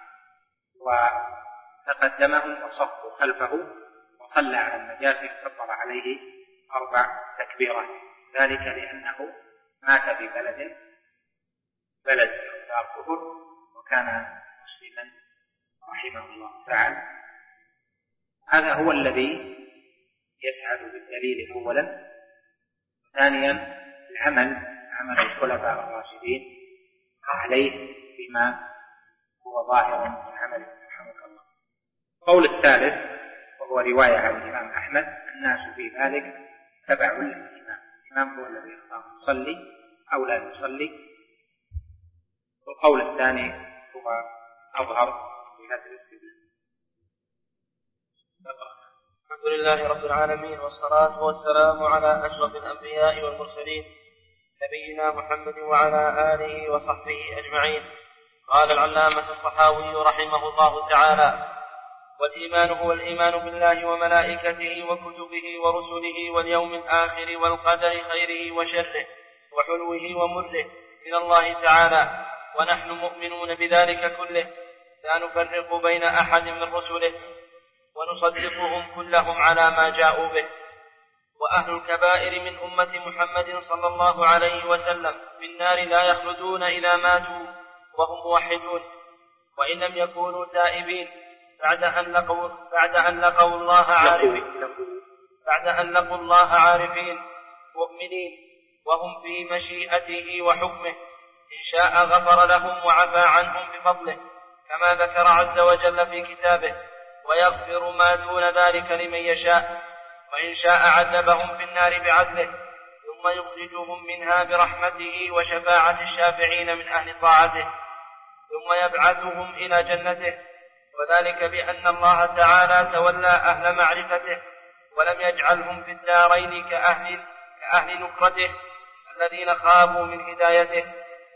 وتقدمهم وصفوا خلفه وصلى على النجاشي فكبر عليه أربع تكبيرات، ذلك لأنه مات في بلد بلد دار كفر وكان مسلما رحمه الله تعالى. هذا هو الذي يسعد بالدليل أولا. ثانيا العمل عمل الخلفاء الراشدين عليه بما هو ظاهر من عمل رحمه الله. القول الثالث وهو رواية عن الإمام أحمد الناس في ذلك تبع للإمام، الإمام هو الذي يختار يصلي أو لا يصلي. والقول الثاني هو أظهر في هذا الاستدلال. الحمد لله رب العالمين، والصلاة والسلام على أشرف الأنبياء والمرسلين نبينا محمد وعلى آله وصحبه أجمعين. قال العلامة الطحاوي رحمه الله تعالى: والإيمان هو الإيمان بالله وملائكته وكتبه ورسله واليوم الآخر والقدر خيره وشره وحلوه ومره من الله تعالى، ونحن مؤمنون بذلك كله، لا نفرق بين أحد من رسله، ونصدقهم كلهم على ما جاءوا به. وأهل الكبائر من أمة محمد صلى الله عليه وسلم في النار لا يخلدون إذا ماتوا وهم موحدون، وإن لم يكونوا تائبين بعد أن لقوا, بعد أن لقوا الله عارفين بعد أن لقوا الله عارفين مؤمنين وهم في مشيئته وحكمه، إن شاء غفر لهم وعفى عنهم بفضله كما ذكر عز وجل في كتابه، ويغفر ما دون ذلك لمن يشاء، وإن شاء عذبهم في النار بعدله ثم يخرجهم منها برحمته وشفاعة الشافعين من أهل طاعته، ثم يبعثهم إلى جنته، وذلك بأن الله تعالى تولى أهل معرفته ولم يجعلهم في الدارين كأهل, كأهل نكرته الذين خابوا من هدايته،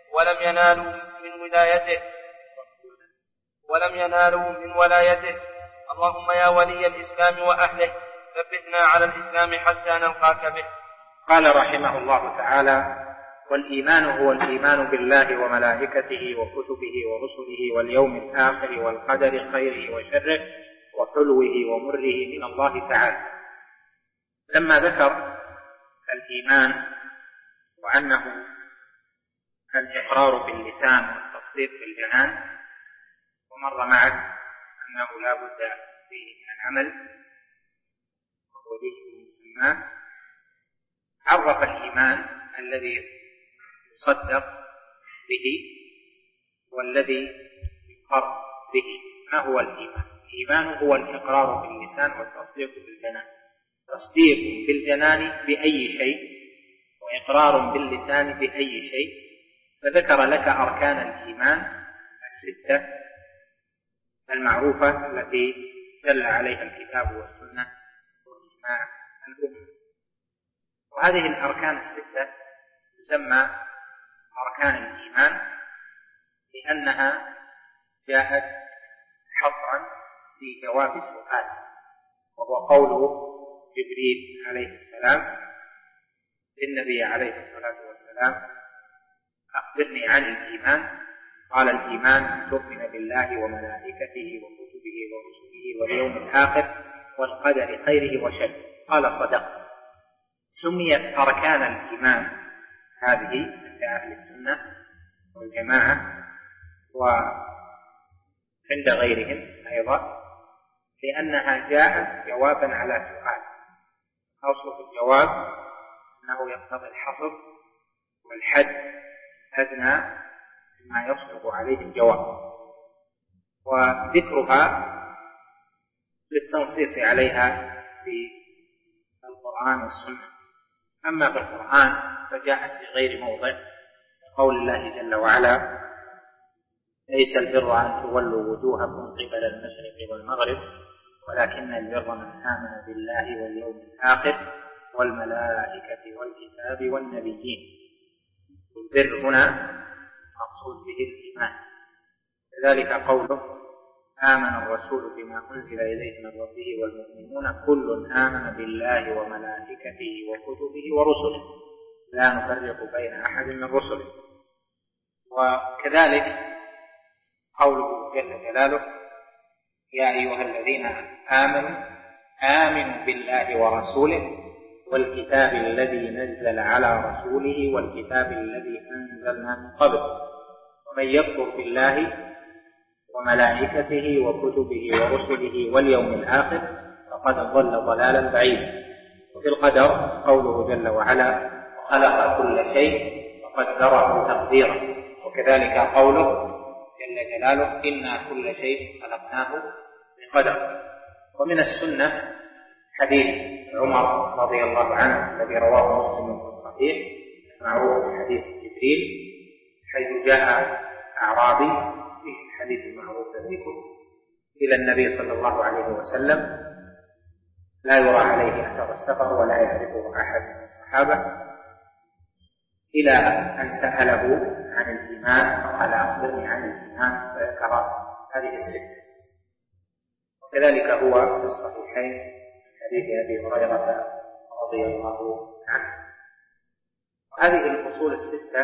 ولم ينالوا من ولايته ولم ينالوا من ولايته. اللهم يا ولي الإسلام وأهله ثبتنا على الإسلام حتى نلقاك به. قال رحمه الله تعالى: والإيمان هو الإيمان بالله وملائكته وكتبه ورسله واليوم الآخر والقدر خيره وشره وحلوه ومره من الله تعالى. لما ذكر الإيمان وأنه الإقرار باللسان والتصديق بالجنان، ومر معك أنه لا بد فيه من العمل وهو جزء من مسماه، عرف الإيمان الذي يصدق به والذي يقر به. ما هو الإيمان؟ الإيمان هو الإقرار باللسان والتصديق بالجنان. تصديق بالجنان بأي شيء وإقرار باللسان بأي شيء. فذكر لك أركان الإيمان الستة المعروفة التي دل عليها الكتاب والسنة وإجماع الأمة. وهذه الأركان الستة تسمى أركان الإيمان لأنها جاءت حصرا في جواب السؤال، وهو قوله جبريل عليه السلام للنبي عليه الصلاة والسلام: أخبرني عن الإيمان. قال: الإيمان أن تؤمن بالله وملائكته وكتبه ورسله واليوم الآخر والقدر خيره وشره. قال: صدقت. سميت أركان الإيمان هذه عند أهل السنة والجماعة وعند غيرهم أيضا لأنها جاءت جوابا على سؤال. أصل الجواب أنه يقتضي الحصر والحد أدنى ما يصلح عليه الجواب، وذكرها للتنصيص عليها في القرآن والسنة. أما في القرآن فجاءت في غير موضع، قول الله جل وعلا: ليس البر أن تولوا وجوهكم قبل المشرق والمغرب ولكن البر من آمن بالله واليوم الآخر والملائكة والكتاب والنبيين. البر هنا مقصود به الإيمان. كذلك قوله: آمن الرسول بما أنزل إليه من ربه والمؤمنون كل آمن بالله وملائكته وكتبه ورسله لا نفرق بين أحد من رسله. وكذلك قوله جل جلاله: يا أيها الذين آمنوا آمنوا بالله ورسوله والكتاب الذي نزل على رسوله والكتاب الذي أنزلنا من قبل ومن يكفر بالله وملائكته وكتبه ورسله واليوم الآخر فقد ضل ضلالا بعيدا. وفي القدر قوله جل وعلا: وخلق كل شيء وقدره تقديرا. وكذلك قوله جل جلاله: إنا كل شيء خلقناه بقدر. ومن السنة حديث عمر رضي الله عنه الذي رواه مسلم في الصحيح معروف بحديث جبريل، حيث جاء أعرابي في الحديث المعروف الذكر إلى النبي صلى الله عليه وسلم لا يرى عليه أثر السفر ولا يعرفه أحد من الصحابة، إلى أن سأله عن الإيمان فقال: أخبرني عن الإيمان، فذكر هذه الستة. وكذلك هو في الصحيحين حديث أبي هريرة رضي الله عنه. وهذه الأصول الستة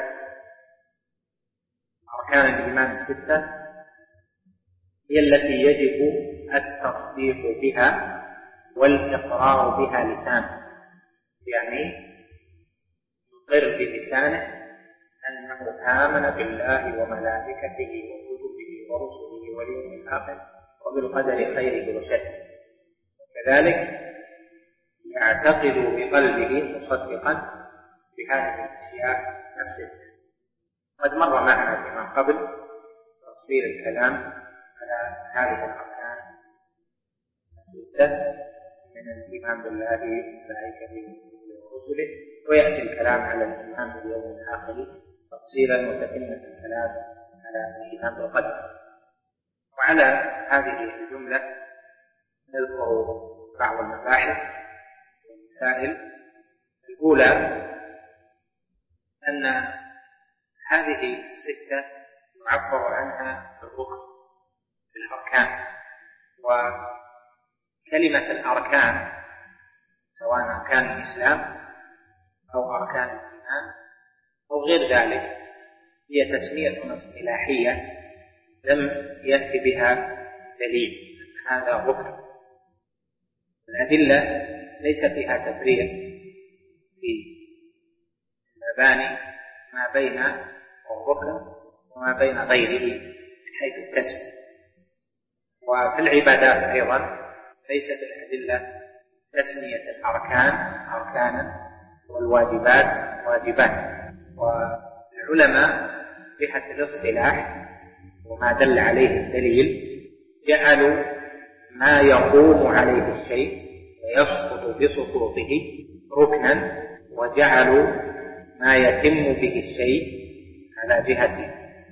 أركان الإيمان الستة هي التي يجب التصديق بها والإقرار بها لسانه، يعني يقر بلسانه أنه آمن بالله وملائكته وكتبه ورسله واليوم الآخر وبالقدر خيره وشره. وكذلك يعتقد بقلبه مصدقا بهذه الأشياء الستة. قد مر معنا فيما قبل تفصيل الكلام على هذه الأركان الستة من الإيمان بالله وملائكته ورسله، ويأتي الكلام على الإيمان باليوم الآخر تفصيلا وتتمة الكلام على الإيمان بالقدر. وعلى هذه الجملة نذكر بعض المباحث والمسائل. الأولى أن هذه الستة يعبر عنها بالركن بالأركان، وكلمة الأركان سواء أركان الإسلام أو أركان الإيمان أو غير ذلك هي تسمية اصطلاحية لم يأتي بها دليل هذا ركن. الأدلة ليس فيها تفريق في المباني ما بين الركن وما بين غيره من حيث التسمية. وفي العبادات أيضا ليست الأدلة تسمية الأركان أركانا والواجبات واجبات. والعلماء جهة الاصطلاح وما دل عليه الدليل جعلوا ما يقوم عليه الشيء ويسقط بسقوطه ركنا، وجعلوا ما يتم به الشيء على جهة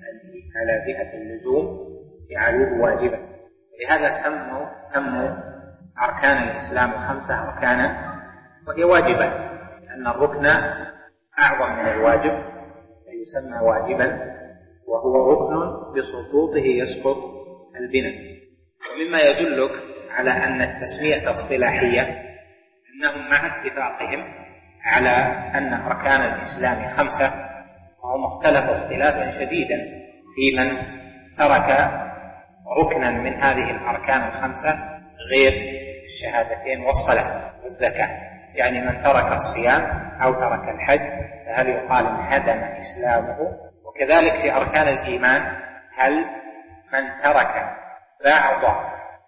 على جهة اللزوم جعلوه واجبا. لهذا سموا سموا أركان الإسلام خمسة أركانا وهي واجبات، لأن الركن أعظم من الواجب فيسمى واجبا، وهو ركن بسقوطه يسقط البناء. ومما يدلك على أن التسمية اصطلاحية أنهم مع اتفاقهم على أن أركان الإسلام خمسة، وهم اختلفوا اختلافا شديدا في من ترك ركنا من هذه الأركان الخمسة غير الشهادتين والصلاة والزكاة. يعني من ترك الصيام أو ترك الحج فهل يقال انهدم إسلامه؟ وكذلك في أركان الإيمان هل من ترك بعض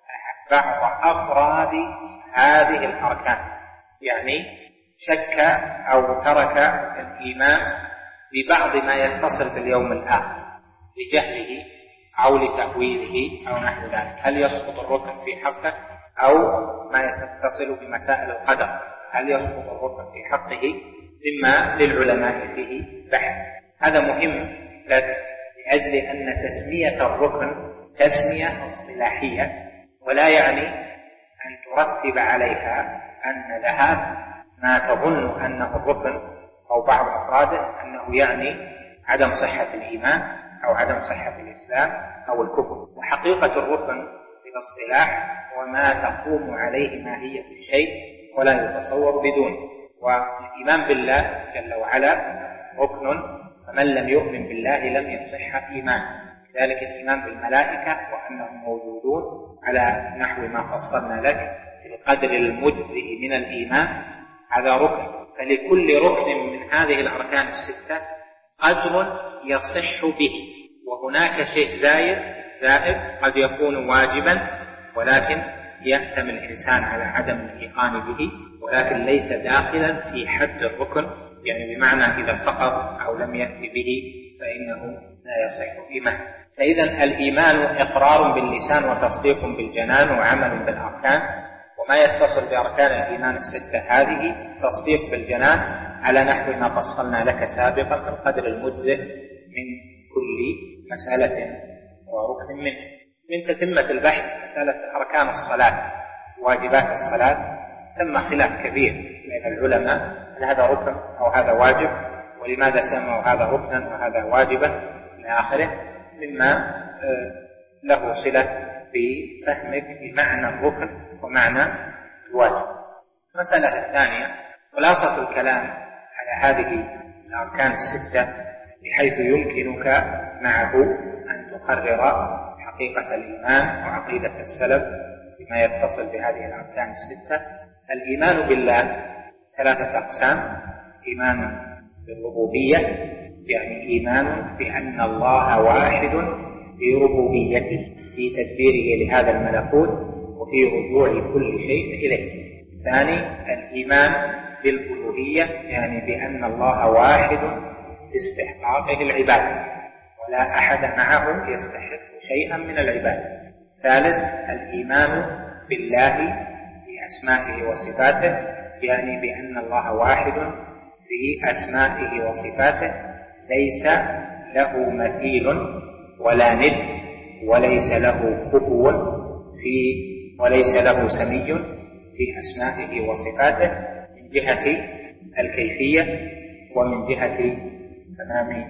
بعض أفراد هذه الأركان، يعني شك أو ترك الإيمان ببعض ما يتصل باليوم الآخر لجهله أو لتأويله أو نحو ذلك، هل يسقط الركن في حقه؟ أو ما يتصل بمسائل القدر هل يسقط الركن في حقه؟ مما للعلماء فيه بحث. هذا مهم لك لأجل أن تسمية الركن تسمية اصطلاحية، ولا يعني أن ترتب عليها أن لها ما تظن أنه الركن أو بعض أفراده أنه يعني عدم صحة الإيمان أو عدم صحة الإسلام أو الكفر. وحقيقة الركن في الاصطلاح وما تقوم عليه ماهية الشيء ولا يتصور بدونه. والإيمان بالله جل وعلا ركن، فمن لم يؤمن بالله لم يصح إيمانه. كذلك الإيمان بالملائكة وأنهم موجودون على نحو ما فصلنا لك في القدر المجزئ من الإيمان، هذا ركن. فلكل ركن من هذه الأركان الستة قدر يصح به، وهناك شيء زائد زائد قد يكون واجبا ولكن يأتم الإنسان على عدم الإيقان به، ولكن ليس داخلا في حد الركن، يعني بمعنى إذا سقط أو لم يأتي به فإنه لا يصح إيمان. فإذا الإيمان إقرار باللسان وتصديق بالجنان وعمل بالأركان، وما يتصل بأركان الإيمان الستة هذه تصديق بالجنان على نحو ما فصلنا لك سابقا في القدر المجزئ من كل مسألة وركن منه. من تتمة البحث مسألة أركان الصلاة واجبات الصلاة تم خلاف كبير بين العلماء هل هذا ركن أو هذا واجب، ولماذا سموا هذا ركنا وهذا واجبا إلى آخره، مما له صلة بفهمك بمعنى الركن ومعنى الواجب. المسألة الثانية خلاصة الكلام على هذه الأركان الستة بحيث يمكنك معه أن تقرر حقيقة الإيمان وعقيدة السلف بما يتصل بهذه الأركان الستة. الإيمان بالله ثلاثة أقسام: إيمان بالربوبية يعني إيمان بأن الله واحد في ربوبيته في تدبيره لهذا الملكوت وفي رجوع كل شيء إليه. ثاني الإيمان بالألوهية يعني بأن الله واحد في استحقاقه العبادة ولا أحد معه يستحق شيئا من العبادة. ثالث الإيمان بالله بأسمائه وصفاته يعني بأن الله واحد في أسمائه وصفاته ليس له مثيل ولا ند وليس له كفو في وليس له سمي في أسمائه وصفاته من جهة الكيفية ومن جهة تمام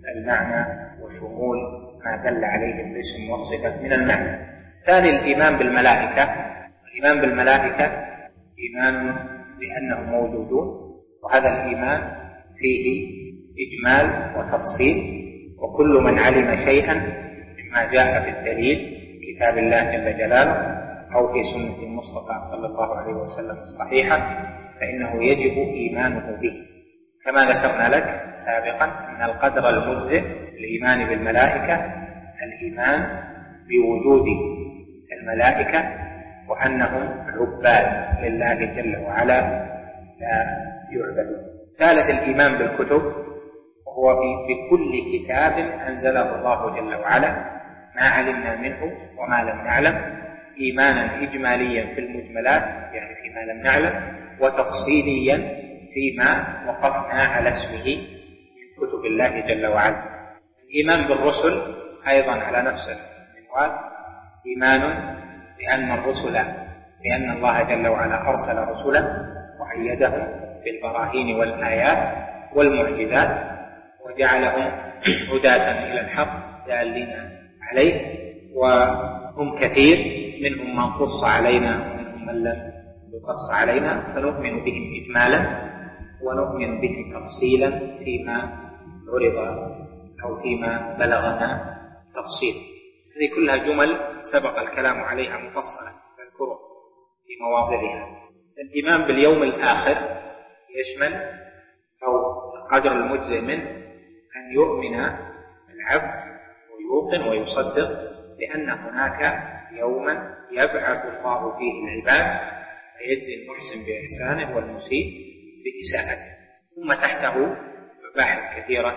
المعنى وشمول ما دل عليه الاسم والصفة من المعنى. ثاني الإيمان بالملائكة. الإيمان بالملائكة إيمان بأنهم موجودون، وهذا الإيمان فيه إجمال وتفصيل، وكل من علم شيئا مما جاء في الدليل كتاب الله جل جلاله أو في سنة المصطفى صلى الله عليه وسلم الصحيحة فإنه يجب إيمانه به. كما ذكرنا لك سابقا أن القدر المجزئ الإيمان بالملائكة الإيمان بوجود الملائكة وأنهم عباد لله جل وعلا لا يعبدون. ثالث الإيمان بالكتب، وهو بكل كتاب أنزله الله جل وعلا ما علمنا منه وما لم نعلم، إيمانا إجماليا في المجملات يعني فيما لم نعلم، وتفصيليا فيما وقفنا على اسمه من كتب الله جل وعلا. الإيمان بالرسل أيضا على نفس المنوال، إيمان بأن الرسل بأن الله جل وعلا أرسل رسلا وأيدهم بالبراهين والآيات والمعجزات وجعلهم هداة إلى الحق دالين عليه، وهم كثير منهم من قص علينا ومنهم من لم يقص علينا، فنؤمن بهم إجمالا ونؤمن بهم تفصيلا فيما عرض أو فيما بلغنا تفصيل. هذه كلها جمل سبق الكلام عليها مفصلا نذكرها في مواضعها. الإيمان باليوم الآخر يشمل أو القدر المجزئ منه أن يؤمن العبد ويوقن ويصدق بأن هناك يوما يبعث الله فيه العباد فيجزي المحسن بإحسانه والمسيء بإساءته، ثم تحته مباحث كثيرة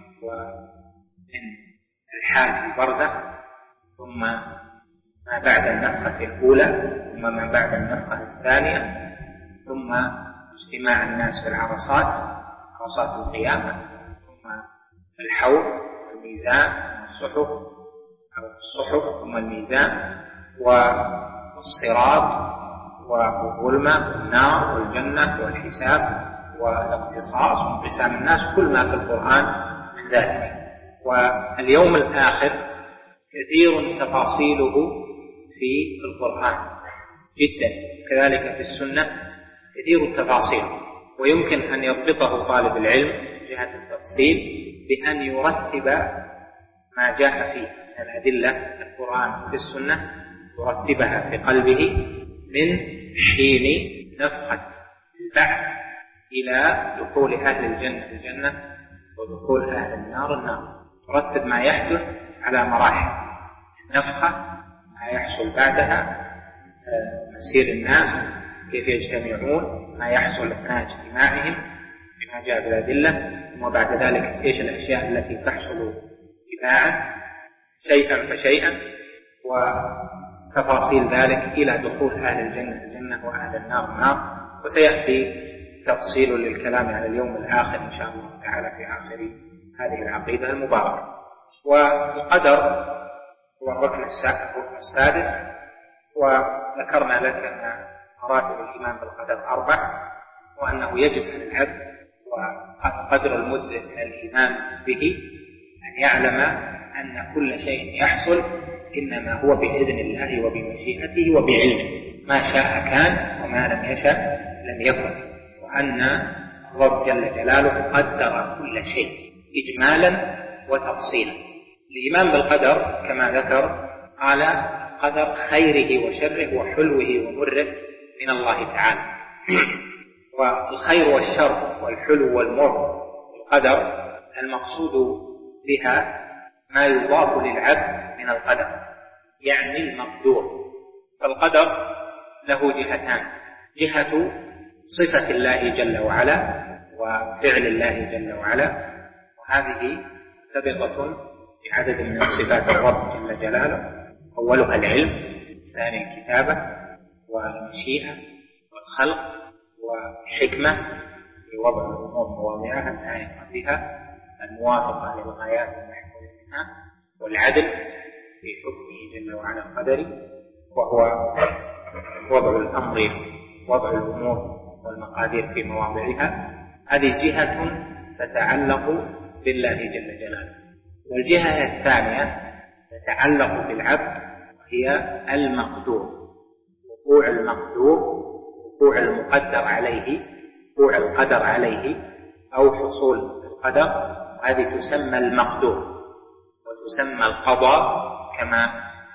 ومن الحال البرزخ، ثم ما بعد النفخة الأولى، ثم ما بعد النفخة الثانية، ثم اجتماع الناس في العرصات عرصات القيامة، ثم الحوض والميزان والصحف أو الصحف ثم الميزان والصراط والظلمة والنار والجنة والحساب والاقتصاص وانقسام الناس، كل ما في القرآن من ذلك. واليوم الآخر كثير تفاصيله في القرآن جدا، كذلك في السنة كثير التفاصيل، ويمكن أن يضبطه طالب العلم جهة التفصيل بأن يرتب ما جاء فيه من الأدلة في القرآن وفي السنة، يرتبها في قلبه من حين نفخة البعث إلى دخول أهل الجنة الجنة ودخول أهل النار النار، ترتب ما يحدث على مراحل النفخة، ما يحصل بعدها، مسير الناس كيف يجتمعون، ما يحصل أثناء اجتماعهم بما جاء بالأدلة، ثم بعد ذلك إيش الأشياء التي تحصل تباعا شيئا فشيئا، وتفاصيل ذلك إلى دخول أهل الجنة الجنة وأهل النار النار. وسيأتي تفصيل للكلام على اليوم الآخر إن شاء الله تعالى في آخر هذه العقيدة المباركة. والقدر هو الركن السادس، وذكرنا لك أن مراتب الإيمان بالقدر أربع، وأنه يجب على العبد وقدر المجزئ من الإيمان به أن يعلم أن كل شيء يحصل إنما هو بإذن الله وبمشيئته وبعلمه، ما شاء كان وما لم يشاء لم يكن، وأن الرب جل جلاله قدر كل شيء إجمالا وتفصيلا. الإيمان بالقدر كما ذكر على قدر خيره وشره وحلوه ومره من الله تعالى. والخير والشر والحلو والمر القدر المقصود بها ما يضاف للعبد من القدر، يعني المقدور. فالقدر له جهتان، جهة صفة الله جل وعلا وفعل الله جل وعلا، وهذه مرتبطة بعدد من صفات الرب جل جلاله، أولها العلم، ثاني الكتابة والمشيئة والخلق والحكمة في وضع الأمور مواضعها الآية قبلها، الموافقة للغايات المحمولة منها، والعدل في حكمه جل وعلا القدري، وهو وضع الأمر وضع الأمور والمقادير في مواضعها. هذه جهة تتعلق بالله جل جلاله. والجهة الثانية تتعلق بالعبد هي المقدور، وقوع المقدور، وقوع المقدر عليه، وقوع القدر عليه أو حصول القدر، هذه تسمى المقدور وتسمى القضاء، كما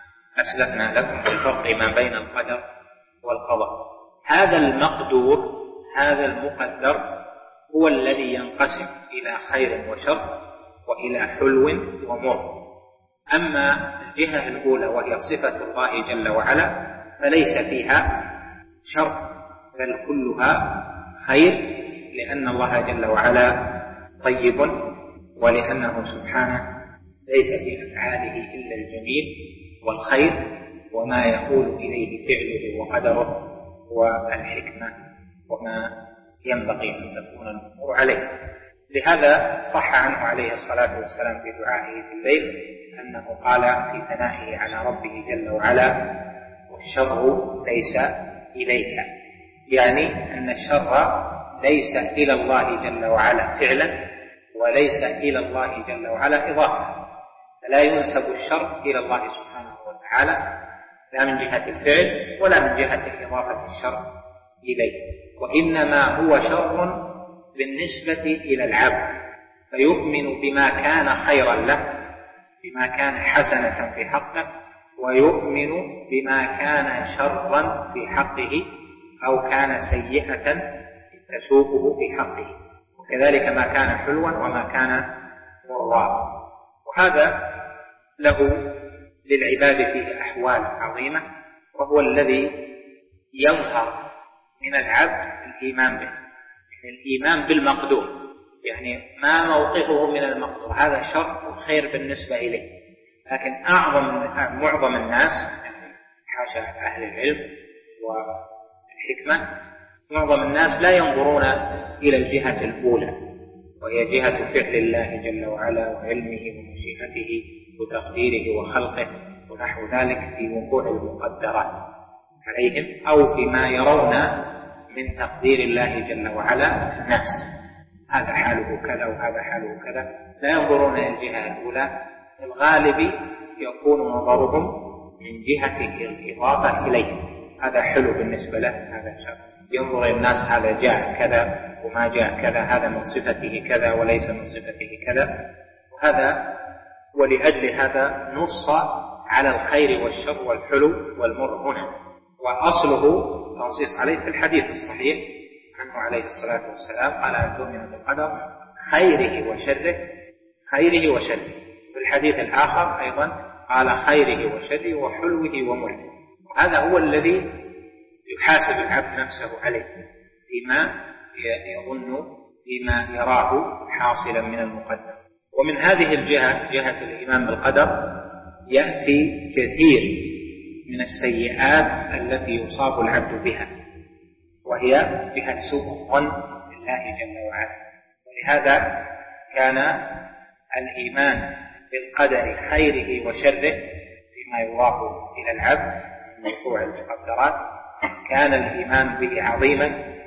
أسلفنا لكم الفرق ما بين القدر والقضاء. هذا المقدور، هذا المقدر، هو الذي ينقسم إلى خير وشر وإلى حلو ومر. أما الجهة الأولى وهي صفة الله جل وعلا فليس فيها شر، بل كلها خير، لأن الله جل وعلا طيب، ولأنه سبحانه ليس في أفعاله إلا الجميل والخير، وما يقول إليه فعله وقدره والحكمة وما ينبغي أن تكون الأمور عليه. لهذا صح عنه عليه الصلاة والسلام في دعائه في الليل أنه قال في ثنائه على ربه جل وعلا: والشر ليس إليك، يعني أن الشر ليس إلى الله جل وعلا فعلا، وليس إلى الله جل وعلا إضافة، فلا ينسب الشر إلى الله سبحانه وتعالى، لا من جهة الفعل ولا من جهة إضافة الشر إليه، وإنما هو شر بالنسبة إلى العبد، فيؤمن بما كان خيرا له، بما كان حسنة في حقه، ويؤمن بما كان شرا في حقه أو كان سيئة تسوقه في حقه، وكذلك ما كان حلوا وما كان مرا. وهذا له للعباد فيه أحوال عظيمة، وهو الذي يظهر من العبد الإيمان به، يعني الإيمان بالمقدور، يعني ما موقفه من المقدور، هذا شر وخير بالنسبة إليه. لكن أعظم معظم الناس، يعني حاشا أهل العلم والحكمة، معظم الناس لا ينظرون إلى الجهة الأولى، وهي جهة فعل الله جل وعلا وعلمه ومشيئته وتقديره وخلقه ونحو ذلك في وقوع المقدرات عليهم، أو بما يرون من تقدير الله جل وعلا في الناس، هذا حاله كذا وهذا حاله كذا، لا ينظرون إلى الجهة الأولى. الغالب يكون نظرهم من جهة الإضافة إليه، هذا حلو بالنسبة له، هذا شر. ينظر الناس هذا جاء كذا وما جاء كذا، هذا من صفته كذا وليس من صفته كذا، وهذا ولأجل هذا نص على الخير والشر والحلو والمر هنا، وأصله تنصيص عليه في الحديث الصحيح عنه عليه الصلاة والسلام، قال أن تؤمن بالقدر خيره وشره، خيره وشره. في الحديث الآخر أيضا قال خيره وشره وحلوه ومره. وهذا هو الذي يحاسب العبد نفسه عليه فيما يظن، فيما يراه حاصلا من المقدر. ومن هذه الجهة، جهة الإيمان بالقدر، يأتي كثير من السيئات التي يصاب العبد بها، وهي جهة سوء الظن بالله جل وعلا. ولهذا كان الإيمان بالقدر خيره وشره فيما يضاف إلى العبد من وقوع المقدرات، كان الإيمان به عظيما،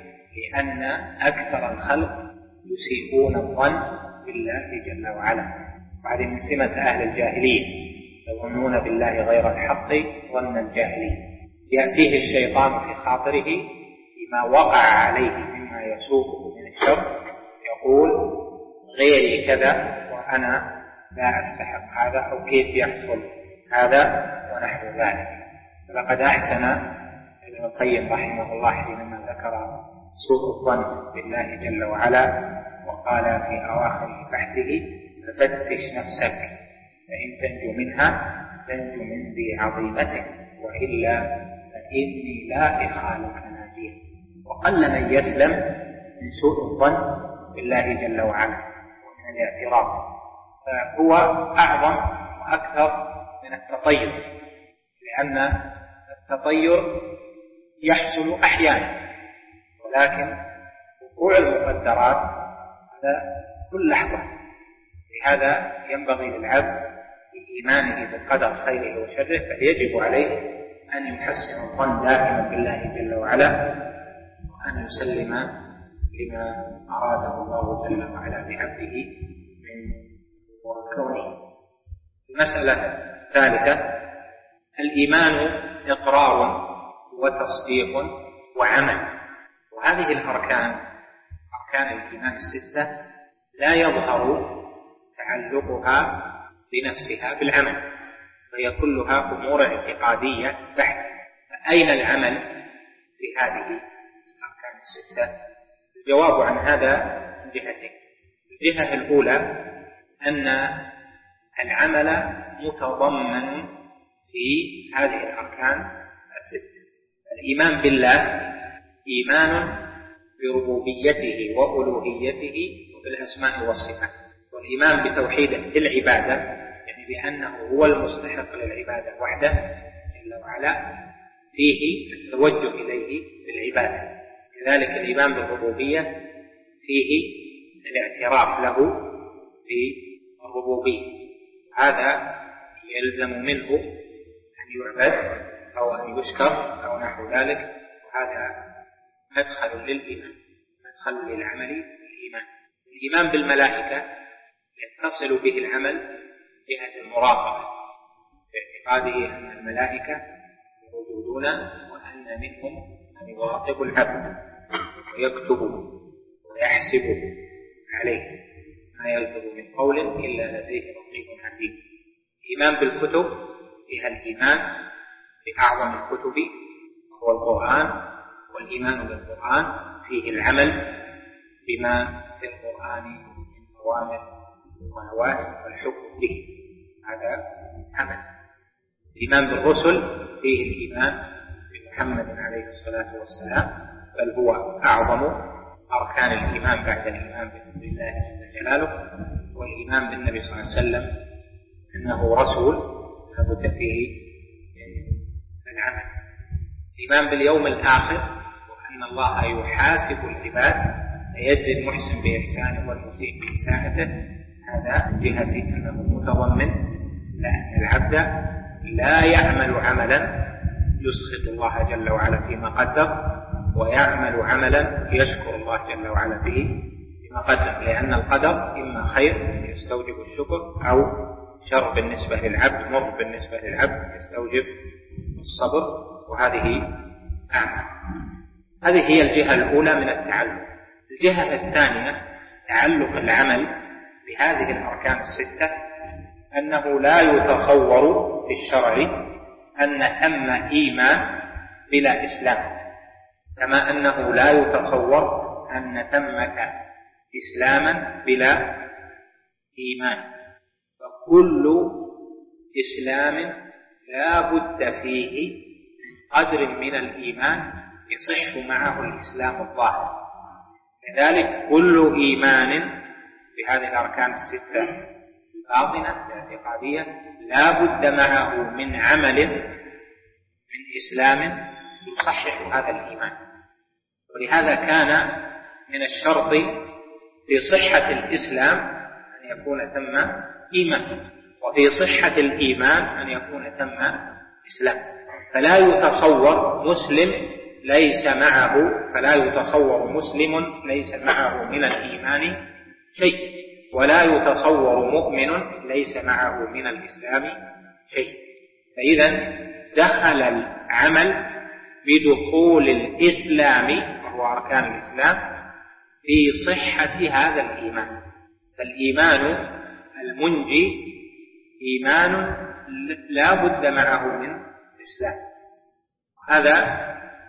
لأن أكثر الخلق يسيئون الظن بالله جل وعلا. وهذه من سمة أهل الجاهلية، يظنون بالله غير الحق ظن الجاهلية. يأتيه الشيطان في خاطره بما وقع عليه مما يسوقه من الشر، يقول غيري كذا وأنا لا أستحق هذا، أو كيف يحصل هذا ونحو ذلك. فلقد أحسن ابن القيم رحمه الله حينما ذكر سوء الظن بالله جل وعلا، وقال في أواخر بحثه: ففتش نفسك فإن تنجو منها تنجو من ذي عظيمتك، وإلا فإني لا إخالك ناجيا. وقل من يسلم من سوء الظن بالله جل وعلا ومن الاعتراف، فهو أعظم وأكثر من التطير، لأن التطير يحصل أحيانا، ولكن وقوع المقدرات هذا كل لحظة. لهذا ينبغي للعبد بإيمانه بالقدر خيره وشره، فيجب عليه أن يحسن الظن دائما بالله جل وعلا، وأن يسلم لما أراده الله جل وعلا بعبده من كوني. المسألة الثالثة: الإيمان إقرار وتصديق وعمل، وهذه الأركان أركان الإيمان الستة لا يظهر تعلقها بنفسها بالعمل، وهي كلها أمور اعتقادية بحتة. فأين العمل في هذه الأركان الستة؟ الجواب عن هذا من جهتين. الجهة الأولى أن العمل متضمن في هذه الأركان الستة. الإيمان بالله إيمان بربوبيته وألوهيته وبالأسماء والصفات، والإيمان بتوحيده العبادة يعني بأنه هو المستحق للعبادة وحده جل وعلا، فيه التوجه إليه بالعبادة. كذلك الإيمان بالربوبية فيه الاعتراف له بالربوبية، هذا يلزم منه أن يعبد أو أن يشكر أو نحو ذلك، وهذا مدخل للإيمان، مدخل للعمل بالإيمان. الإيمان بالملائكة يتصل به العمل جهة المراقبة، باعتقاده أن الملائكة موجودون وأن منهم من يراقب العبد ويكتب ويحسب عليه ما يلفظ من قول إلا لديه رقيب عتيد. الإيمان بالكتب فيها الإيمان بأعظم الكتب وهو القرآن، والإيمان بالقرآن فيه العمل بما في القرآن من أوامر ونواهي والحكم به، هذا عمل. الإيمان بالرسل فيه الإيمان بمحمد عليه الصلاة والسلام، بل هو أعظم أركان الإيمان بعد الإيمان بالله جل جلاله. والإيمان بالنبي صلى الله عليه وسلم أنه رسول لابد فيه من العمل. الإيمان باليوم الآخر وأن الله يحاسب العباد فيجزي المحسن بإحسانه والمسيء بإساءته، هذا جهة أنه متضمن لأن العبد لا يعمل عملا يسخط الله جل وعلا فيما قدر، ويعمل عملا يشكر الله جل وعلا به فيما قدر، لأن القدر إما خير يستوجب الشكر أو شر بالنسبة للعبد، مر بالنسبة للعبد يستوجب الصبر، وهذه أعمى. هذه هي الجهة الأولى من التعلق. الجهة الثانية تعلق العمل بهذه الأركان الستة، أنه لا يتصور في الشرع أن ثم إيمان بلا إسلام، كما أنه لا يتصور أن ثمة إسلاما بلا إيمان. فكل إسلام لا بد فيه من قدر من الإيمان يصح معه الإسلام الظاهر. كذلك كل إيمان بهذه الأركان الستة الباطنة الاعتقادية لا بد معه من عمل من إسلام يصحح هذا الإيمان. ولهذا كان من الشرط في صحة الإسلام أن يكون ثم إيمان، وفي صحة الإيمان أن يكون ثم إسلام. فلا يتصور مسلم ليس معه فلا يتصور مسلم ليس معه من الإيمان شيء، ولا يتصور مؤمن ليس معه من الإسلام شيء. فإذا دخل العمل بدخول الإسلام وهو أركان الإسلام في صحة هذا الإيمان. فالإيمان المنجي إيمان لا بد معه من الإسلام. هذا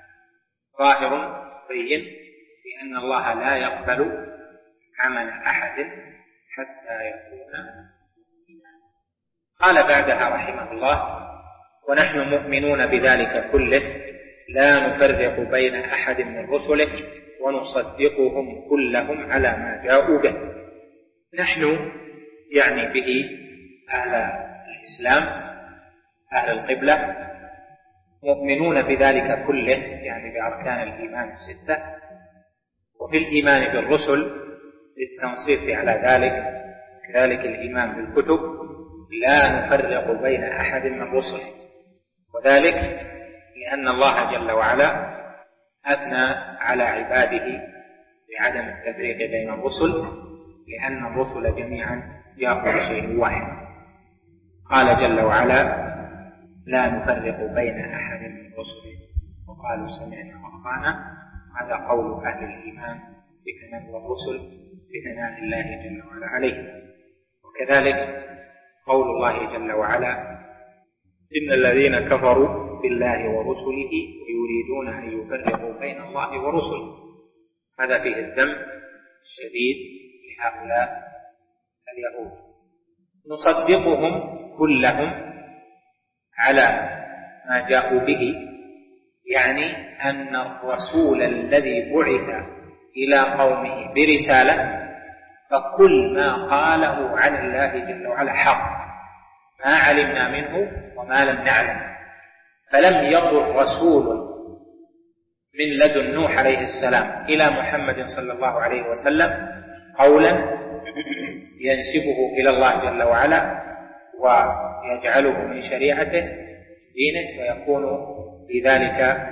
ظاهر بين بأن الله لا يقبل عمل أحد حتى يكون إيمانا. قال بعدها رحمه الله: ونحن مؤمنون بذلك كله لا نفرق بين أحد من رسله ونصدقهم كلهم على ما جاءوا به. نحن يعني به أهل الإسلام أهل القبلة مؤمنون بذلك كله يعني بأركان الإيمان الستة، وفي الإيمان بالرسل للتنصيص على ذلك كذلك الإيمان بالكتب لا نفرق بين أحد من رسله، وذلك لأن الله جل وعلا أثنى على عباده بعدم التفريق بين الرسل، لأن الرسل جميعا جاءوا بشيء واحد. قال جل وعلا: لا نفرق بين أحد من رسله وقالوا سمعنا وأطعنا. هذا قول أهل الإيمان بثناء الرسل بثناء الله جل وعلا عليه. وكذلك قول الله جل وعلا: إن الذين كفروا بالله ورسله ويريدون أن يفرقوا بين الله ورسله. هذا فيه الذم الشديد لهؤلاء اليهود. نصدقهم كلهم على ما جاءوا به، يعني أن الرسول الذي بعث إلى قومه برسالة فكل ما قاله عن الله جل وعلا حق، ما علمنا منه وما لم نعلم. فلم يقل رسول من لدن نوح عليه السلام إلى محمد صلى الله عليه وسلم قولا ينسبه إلى الله جل وعلا ويجعله من شريعته دينه ويكون في ذلك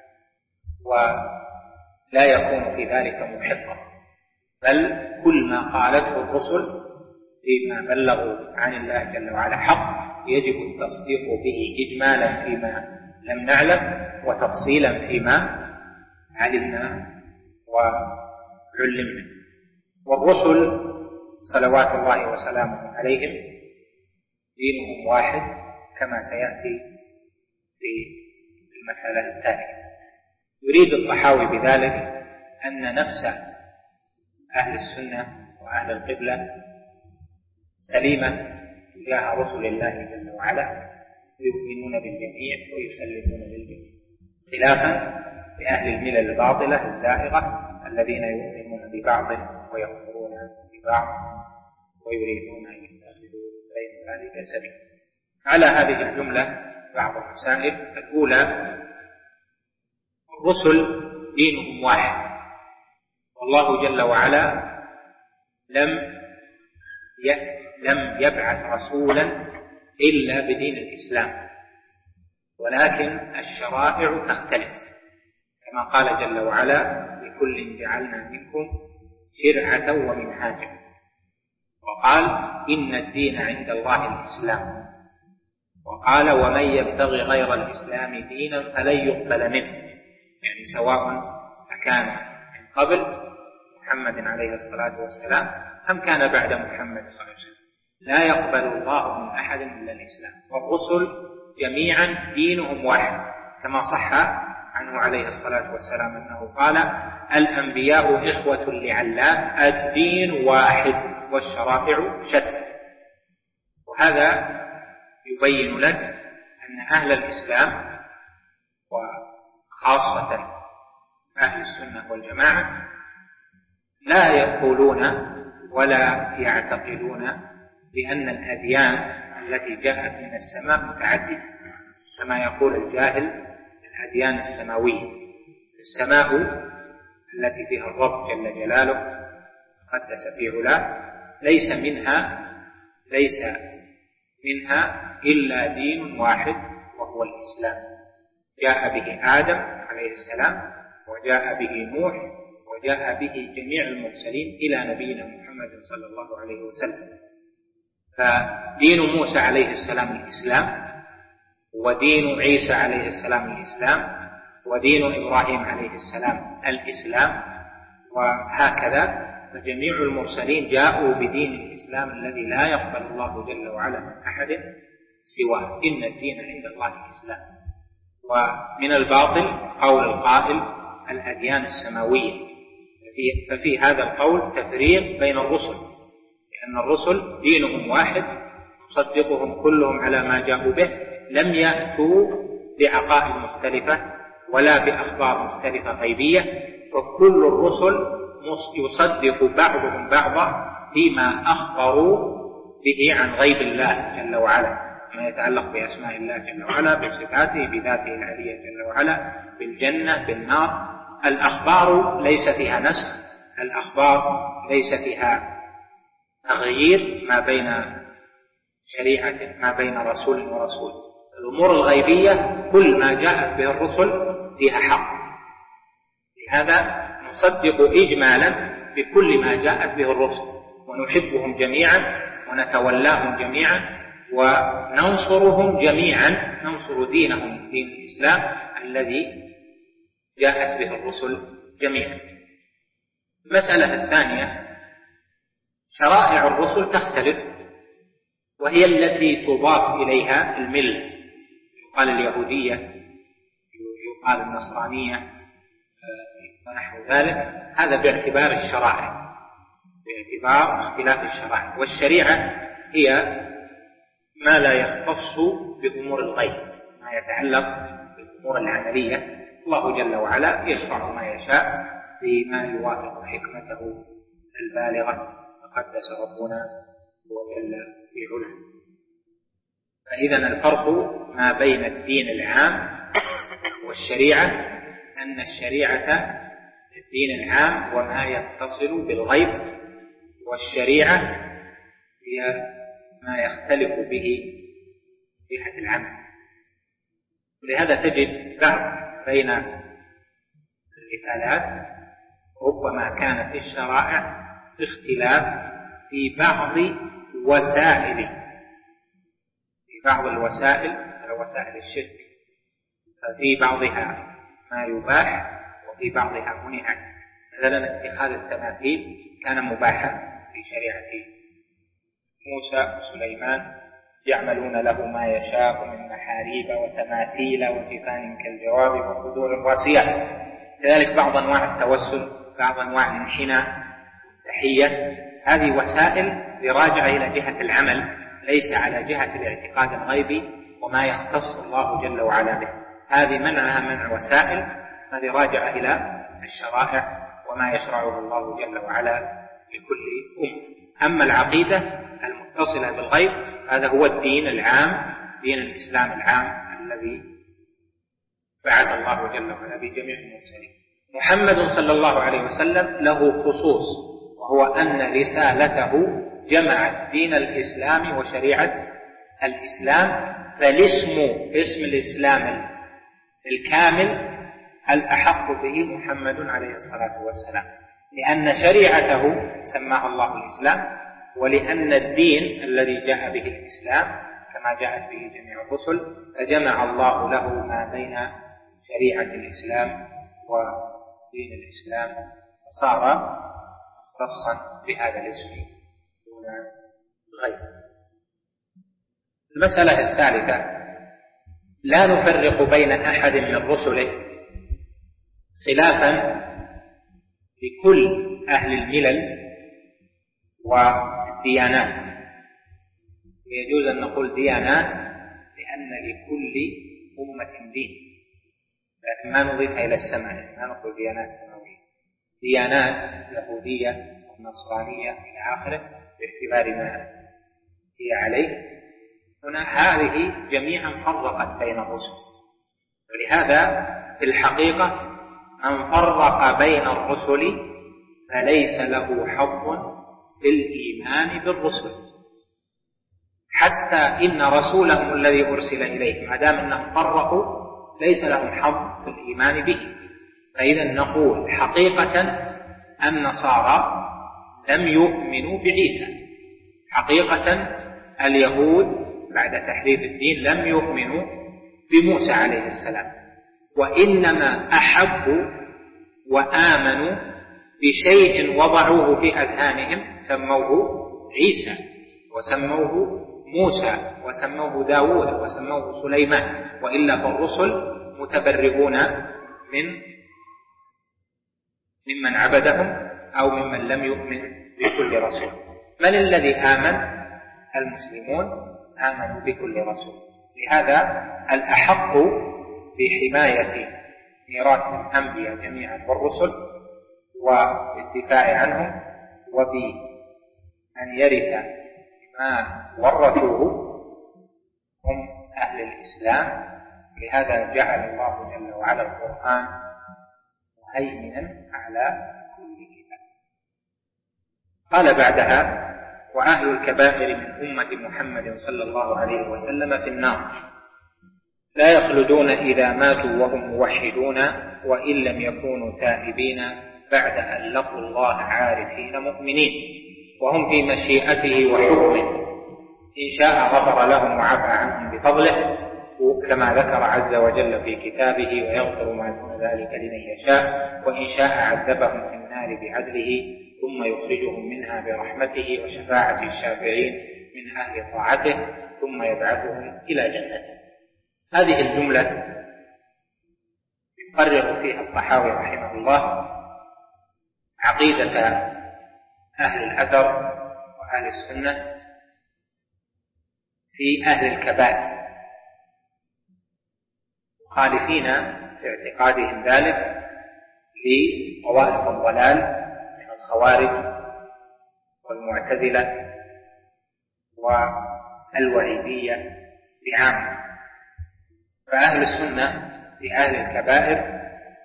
ولا يكون في ذلك محقا، بل كل ما قالته الرسل فيما بلغوا عن الله جل وعلا حق، يجب التصديق به إجمالا فيما لم نعلم وتفصيلا فيما علمنا وعلمنا. والرسل صلوات الله وسلامه عليهم دينهم واحد كما سيأتي في المسألة التالية. يريد الطحاوي بذلك أن نفس أهل السنة وأهل القبلة سليمة تجاه رسل الله جل وعلا، يؤمنون بالجميع ويسلمون للجميع، خلافا لأهل الملل الباطلة الزائغة الذين يؤمنون ببعض ويكفرون ببعض ويريدون أن يتخذوا بين ذلك سبيلا. على هذه الجملة بعض المسائل. الأولى: الرسل دينهم واحد، والله جل وعلا لم لم يبعث رسولا إلا بدين الإسلام، ولكن الشرائع تختلف كما قال جل وعلا: لكل جعلنا منكم شرعة ومنهاجا. وقال: إن الدين عند الله الإسلام. وقال: ومن يبتغي غير الإسلام دينا فلن يقبل منه، يعني سواء أكان من قبل محمد عليه الصلاة والسلام أم كان بعد محمد صلى الله عليه وسلم، لا يقبل الله من أحد إلا الإسلام. والرسل جميعا دينهم واحد، كما صح عنه عليه الصلاة والسلام أنه قال: الأنبياء إخوة لعلام، الدين واحد والشرائع شتى. وهذا يبين لك أن أهل الإسلام وخاصة أهل السنة والجماعة لا يقولون ولا يعتقدون بأن الأديان التي جاءت من السماء متعددة كما يقول الجاهل الأديان السماوية. السماء التي فيها الرب جل جلاله قدس في علاه ليس منها ليس منها إلا دين واحد وهو الإسلام، جاء به آدم عليه السلام وجاء به نوح وجاء به جميع المرسلين إلى نبينا محمد صلى الله عليه وسلم. فدين موسى عليه السلام الإسلام، ودين عيسى عليه السلام الإسلام، ودين إبراهيم عليه السلام الإسلام، وهكذا فجميع المرسلين جاءوا بدين الإسلام الذي لا يقبل الله جل وعلا من أحد سواه. إن الدين عند الله الإسلام. ومن الباطل قول القائل الأديان السماوية، ففي هذا القول تفريق بين الرسل، لأن الرسل دينهم واحد تصدقهم كلهم على ما جاءوا به، لم يأتوا بعقائد مختلفة ولا بأخبار مختلفة غيبية، فكل الرسل يصدق بعضهم بعضا فيما أخبروا به عن غيب الله جل وعلا، ما يتعلق بأسماء الله جل وعلا، بصفاته، بذاته العلية جل وعلا، بالجنة، بالنار. الأخبار ليس فيها نسخ، الأخبار ليس فيها تغيير ما بين شريعة ما بين رسول ورسول. الأمور الغيبية كل ما جاءت به الرسل فيها حق، لهذا نصدق إجمالا بكل ما جاءت به الرسل ونحبهم جميعا ونتولاهم جميعا وننصرهم جميعا، ننصر دينهم دين الإسلام الذي جاءت به الرسل جميعا. المسألة الثانية شرائع الرسل تختلف، وهي التي تضاف إليها الملة، يقال اليهودية، يقال النصرانية ونحو ذلك، هذا باعتبار الشرائع، باعتبار اختلاف الشرائع. والشريعة هي ما لا يختص بأمور الغيب، ما يتعلق بالأمور العملية. الله جل وعلا يشرع ما يشاء بما يوافق حكمته البالغة، تقدس ربنا وجل في علاه. فإذا الفرق ما بين الدين العام والشريعة أن الشريعة الدين العام وما يتصل بالغيب، والشريعة هي ما يختلف به جهة العمل. ولهذا تجد بعض بين الرسالات ربما كانت الشرائع اختلاف في بعض وسائل في بعض الوسائل على وسائل الشرك، ففي بعضها ما يباح وفي بعضها منع. مثلا اتخاذ التماثيل كان مباحا في شريعة موسى وسليمان، يعملون له ما يشاء من محاريب وتماثيل وجفان كالجواب وقدور الراسيات. كذلك بعض أنواع التوسل، بعض أنواع الانحناء والتحية، هذه وسائل راجعة إلى جهة العمل، ليس على جهة الاعتقاد الغيبي وما يختص الله جل وعلا به. هذه منعها منع وسائل، هذه راجعة إلى الشرائع وما يشرعه الله جل وعلا لكل أمة. أما العقيدة المتصلة بالغيب هذا هو الدين العام، دين الإسلام العام الذي بعث الله جل وعلا بجميع المرسلين. محمد صلى الله عليه وسلم له خصوص، وهو أن رسالته جمعت دين الإسلام وشريعة الإسلام، فالاسم اسم الإسلام الكامل الأحق به محمد عليه الصلاة والسلام، لأن شريعته سماها الله الإسلام، ولأن الدين الذي جاء به الإسلام كما جاءت به جميع الرسل، فجمع الله له ما بين شريعة الإسلام ودين الإسلام، فصار مختصا بهذا الاسم دون غيره. المسألة الثالثة لا نفرق بين أحد من رسله، خلافا لكل أهل الملل والديانات. يجوز أن نقول ديانات لأن لكل أمة دين، لكن ما نضيفها إلى السماء، ما نقول ديانات سماوية، ديانات يهودية ونصرانية إلى آخره باعتبار ما هي عليه. هنا هذه جميعا فرقت بين الرسل، ولهذا في الحقيقة من فرق بين الرسل فليس له حظ في الإيمان بالرسل، حتى إن رسولهم الذي أرسل إليه ما دام أنهم فرقوا ليس لهم حظ في الإيمان به. فإذا نقول حقيقة النصارى لم يؤمنوا بعيسى، حقيقة اليهود بعد تحريف الدين لم يؤمنوا بموسى عليه السلام، وإنما أحبوا وآمنوا بشيء وضعوه في أذهانهم سموه عيسى وسموه موسى وسموه داود وسموه سليمان، وإلا فالرسل متبرئون من ممن عبدهم أو ممن لم يؤمن بكل رسول. من الذي آمن؟ المسلمون آمنوا بكل رسول. لهذا الأحق بحماية ميراث الأنبياء جميعا والرسل والدفاع عنهم وبأن يرث ما ورثوه هم أهل الإسلام. لهذا جعل الله جل وعلا القرآن مهيمنا على كل كتاب. قال بعدها: وأهل الكبائر من أمة محمد صلى الله عليه وسلم في النار لا يخلدون إذا ماتوا وهم موحدون وإن لم يكونوا تائبين بعد أن لقوا الله عارفين مؤمنين. وهم في مشيئته وحكمه، إن شاء غفر لهم وعفى عنهم بفضله كما ذكر عز وجل في كتابه، ويغفر ما دون ذلك لمن يشاء، وإن شاء عذبهم في النار بعدله ثم يخرجهم منها برحمته وشفاعة الشافعين من أهل طاعته ثم يبعثهم إلى جنته. هذه الجملة يقرر فيها الطحاوي رحمه الله عقيدة أهل الأثر وأهل السنة في أهل الكبائر، مخالفين في اعتقادهم ذلك لطوائف الضلال من الخوارج والمعتزلة والوعيدية بعامة. فأهل السنة في أهل الكبائر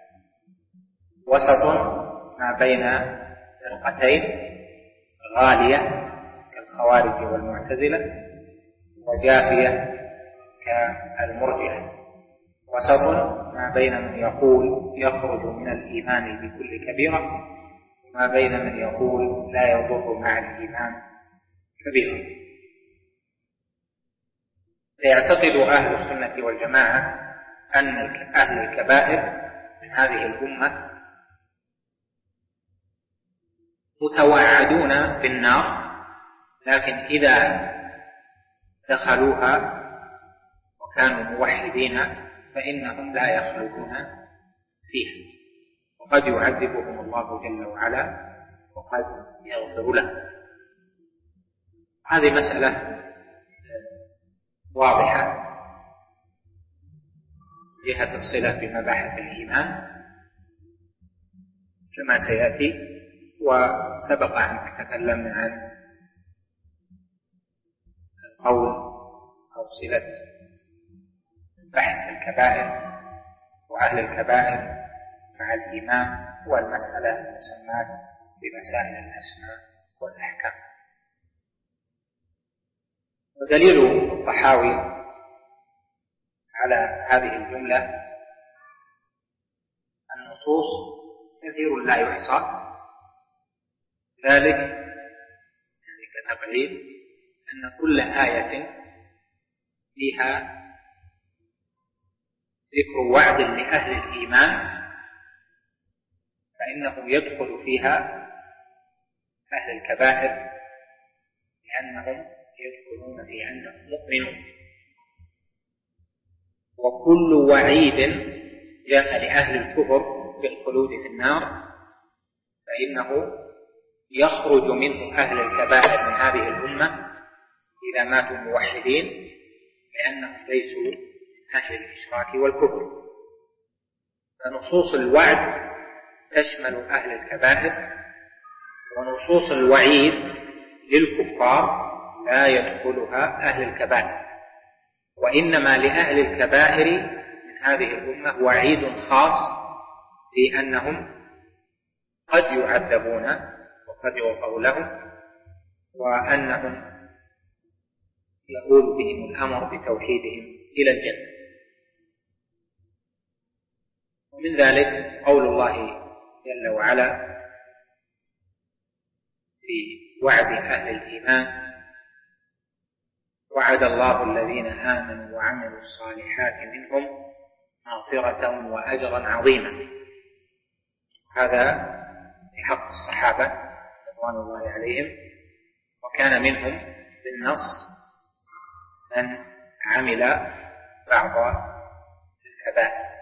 وسط ما بين فرقتين غالية كالخوارج والمعتزلة وجافية كالمرجئة، وسط ما بين من يقول يخرج من الإيمان بكل كبيرة وما بين من يقول لا يضر مع الإيمان كبيرة. فيعتقد أهل السنة والجماعة أن أهل الكبائر من هذه الأمة متوعدون بالنار، لكن إذا دخلوها وكانوا موحدين فإنهم لا يخلدون فيها، وقد يعذبهم الله جل وعلا وقد يغفر لهم. هذه مسألة واضحة جهة الصلة بمباحث الإيمان كما سيأتي، وسبق أن تكلمنا عن القول أو صلة بحث الكبائر وأهل الكبائر مع الإيمان والمسألة المسماة بمسائل الأسماء والأحكام. ودليل الطحاوي على هذه الجملة النصوص كثير لا يحصى، ذلك يعني كتقريب أن كل آية فيها ذكر وعد لأهل الإيمان فإنه يدخل فيها أهل الكبائر لأنهم يدخلون في أنهم مؤمنون، وكل وعيد جاء لأهل الكفر بالخلود في النار فإنه يخرج منه أهل الكبائر من هذه الأمة إذا ماتوا موحدين، لأنهم ليسوا من أهل الإشراك والكفر. فنصوص الوعد تشمل أهل الكبائر، ونصوص الوعيد للكفار لا يدخلها أهل الكبائر، وإنما لأهل الكبائر من هذه الأمة وعيد خاص في أنهم قد يعذبون وقد يغفر لهم، وأنهم يقول بهم الأمر بتوحيدهم إلى الجنة. ومن ذلك قول الله جل وعلا في وعد أهل الإيمان: وعد الله الذين آمنوا وعملوا الصالحات منهم مغفرة وأجرا عظيما. هذا في حق الصحابة رضوان الله عليهم، وكان منهم بالنص من عمل بعض الكبائر.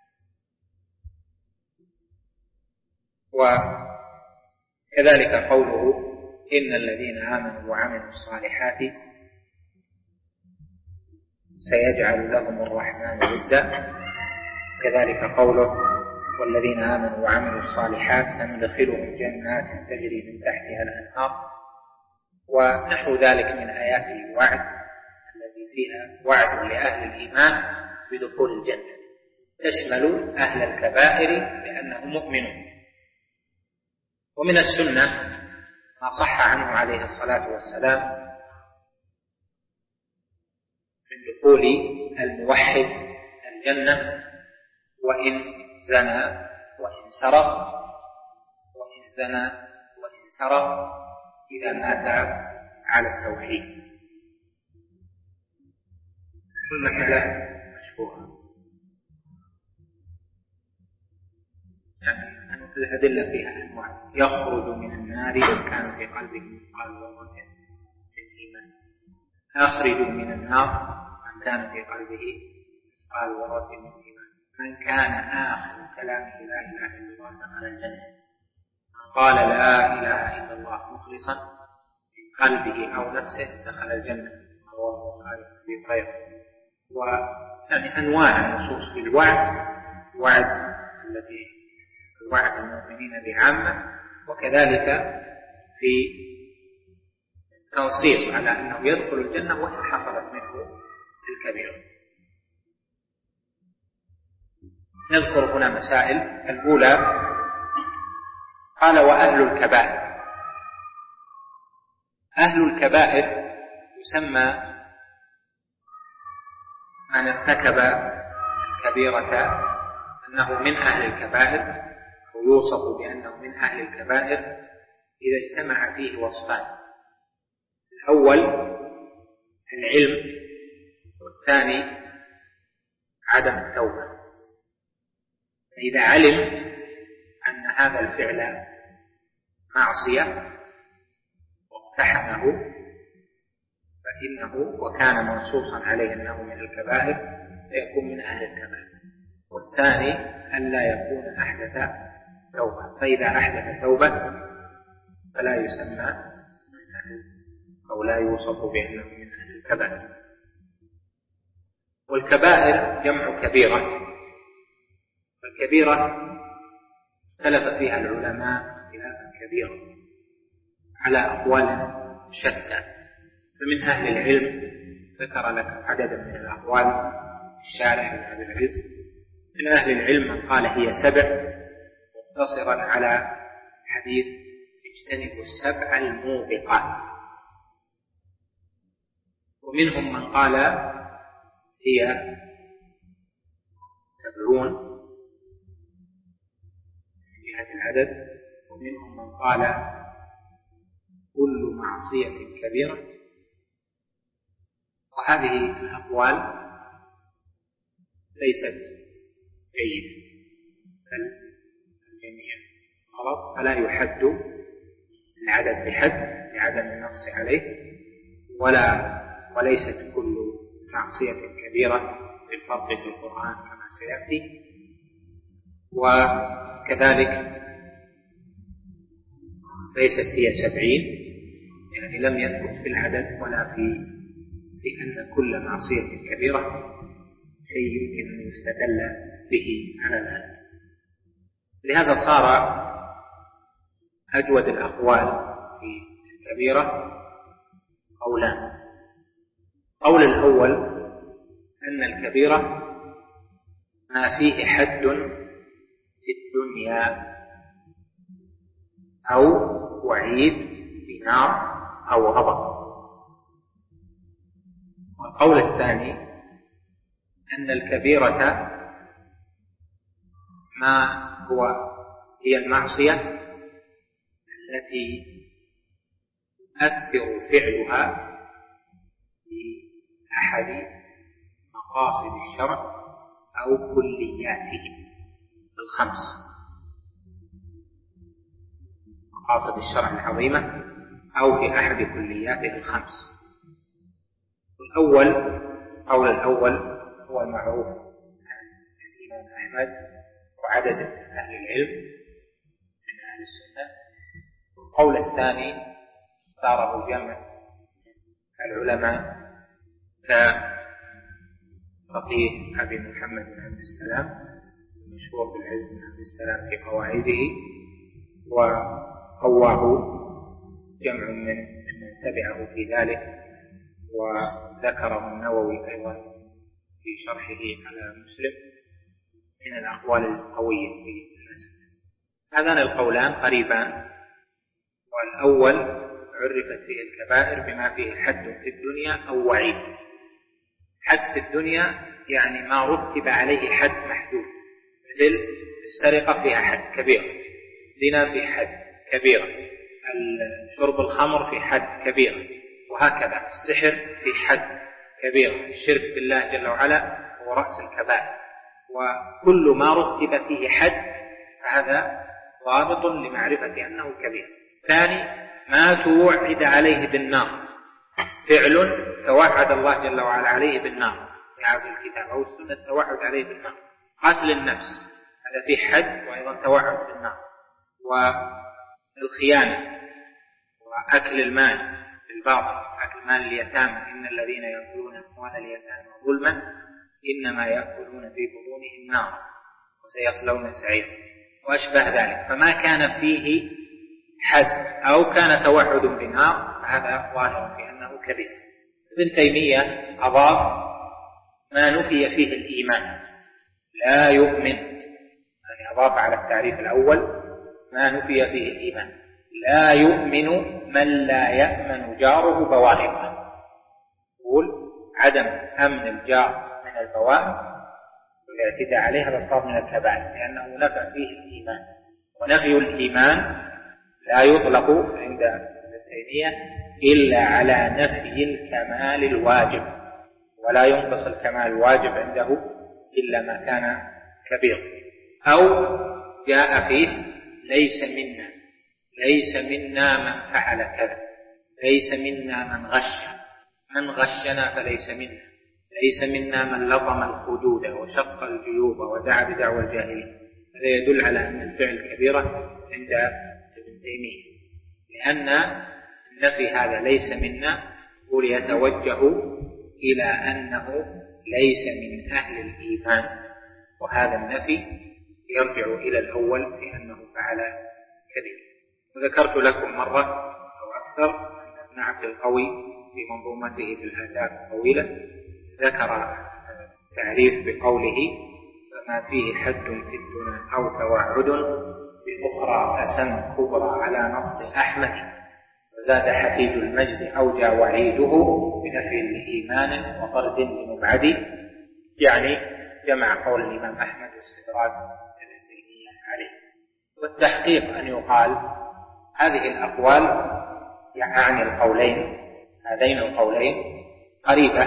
وكذلك قوله: إن الذين آمنوا وعملوا الصالحات سيجعل لهم الرحمن ودا. كذلك قوله: والذين آمنوا وعملوا الصالحات سندخلهم جنات تجري من تحتها الأنهار، ونحو ذلك من آيات الوعد التي فيها وعد لأهل الإيمان بدخول الجنة، تشمل أهل الكبائر لأنهم مؤمنون. ومن السنة ما صح عنه عليه الصلاة والسلام من دخول الموحد الجنة وإن زنى وإن سرق، وإن زنى وإن سرق إذا مات على التوحيد. والمسألة مشهورة، يعني أن الأدلة فيها أنواع. يخرج من النار من كان في قلبه مثقال ذرة من إيمان. أخرج من النار من كان في قلبه مثقال ذرة من إيمان. من كان آخر كلامه لا إله إلا الله دخل الجنة. من قال لا إله إلا الله مخلصا من قلبه أو نفسه دخل الجنة. رواه البخاري في غيره. ويعني أنواع النصوص في الوعد، وعد التي وعد المؤمنين بعامة، وكذلك في تنصيص على أنه يدخل الجنة وإن حصلت منه الكبيرة. نذكر هنا مسائل. الأولى قال وأهل الكبائر. أهل الكبائر يسمى من ارتكب الكبيرة أنه من أهل الكبائر، أو يوصف بأنه من أهل الكبائر إذا اجتمع فيه وصفان: الأول العلم، والثاني عدم التوبة. فإذا علم أن هذا الفعل معصية واقتحمه فإنه وكان منصوصا عليه أنه من الكبائر فيكون من أهل الكبائر. والثاني أن لا يكون أحدث توبة، فإذا أحدث توبة فلا يسمى من أهل أو لا يوصف بأنه من أهل الكبائر. والكبائر جمع كبيرة. والكبيرة اختلف فيها العلماء اختلافا كبيرا على أقوال شتى. فمن أهل العلم ذكر لك عددا من الأقوال الشارح بن أبي العز. من أهل العلم من قال هي سبع، مقتصرا على حديث اجتنبوا السبع الموبقات. ومنهم من قال هي سبعون من جهة العدد. ومنهم من قال كل معصية كبيرة. وهذه الأقوال ليست جيدة، بل الجميع غلط، فلا يحد العدد بحد لعدم النص عليه، ولا وليست كل معصية كبيرة بالفرق في القرآن كما سيأتي. وكذلك ليست هي سبعين، يعني لم يثبت في العدد ولا في بأن كل معصية كبيرة شيء يمكن أن يستدل به على ذلك. لهذا صار أجود الأقوال في الكبيرة قولان. قول الأول أن الكبيرة ما فيه حد في الدنيا أو وعيد بنار أو غضب. والقول الثاني أن الكبيرة ما هو هي المعصية التي يؤثر فعلها في أحد مقاصد الشرع أو كلياته الخمس، مقاصد الشرع العظيمة أو في أحد كلياته الخمس. الأول قول الأول هو المعروف عن الإمام أحمد وعدد من أهل العلم من أهل السنة. والقول الثاني اختاره جمع العلماء كفقيه أبي محمد بن عبد السلام المشهور بالعز بن عبد السلام في قواعده، وقواه جمع من من تبعه في ذلك، وذكره النووي أيضا في شرحه على مسلم من الأقوال القوية في المسألة. هذان القولان قريبان. والأول عرفت فيه الكبائر بما فيه حد في الدنيا أو وعيد. حد في الدنيا يعني ما رتب عليه حد محدود، مثل السرقة فيها حد كبير، الزنا فيه حد كبيرة، شرب الخمر في حد كبيرة، وهكذا السحر في حد كبيرة. الشرك بالله جل وعلا هو رأس الكبائر، وكل ما رتب فيه حد فهذا ضابط لمعرفة أنه كبير. ثاني، ما توعد عليه بالنار، فعل توعد الله جل وعلا عليه بالنار في هذا الكتاب أو السنة توعد عليه بالنار. قتل النفس هذا في حد وأيضا توعد بالنار، والخيانة وأكل المال بالباطل، أكل مال اليتامى، إن الذين يأكلون أموال اليتامى ظلما إنما يأكلون في بطونهم نارا وسيصلون سعيرا وأشبه ذلك. فما كان فيه حد أو كان توعد بنار هذا ظاهر في أنه كبير. ابن تيمية أضاف ما نفي فيه الإيمان، لا يؤمن، يعني أضاف على التعريف الأول ما نفي فيه الإيمان، لا يؤمن من لا يأمن جاره بوائقه. يقول عدم أمن الجار من البوائق والاعتداء عليها هذا صار من الكبائر، لأنه نفى فيه الإيمان، ونفي الإيمان لا يطلق عند ابن تيمية إلا على نفي الكمال الواجب، ولا ينقص الكمال الواجب عنده إلا ما كان كبير. أو جاء فيه ليس منا، ليس منا من فعل كذا، ليس منا من غش، من غشنا فليس منا، ليس منا من لطم الخدود وشق الجيوب ودعا بدعوى الجاهلين. هذا يدل على أن الفعل كبيرة عند ابن تيمية، لأن النفي هذا ليس منا وليتوجه إلى أنه ليس من أهل الإيمان، وهذا النفي يرجع إلى الأول في أنه فعل كبير. وذكرت لكم مرة أو أكثر أن ابن عبد القوي في منظومته في الآداب الطويلة ذكر تعريف بقوله فما فيه حد في الدنيا أو توعد بأخرى فسم كبرى على نص أحمد، وزاد حفيد المجد أوجى وعيده بنفي الإيمان وطرد لمبعد، يعني جمع قول الإمام أحمد واستدراك ابن تيمية عليه. والتحقيق أن يقال هذه الأقوال يعني القولين هذين القولين قريبة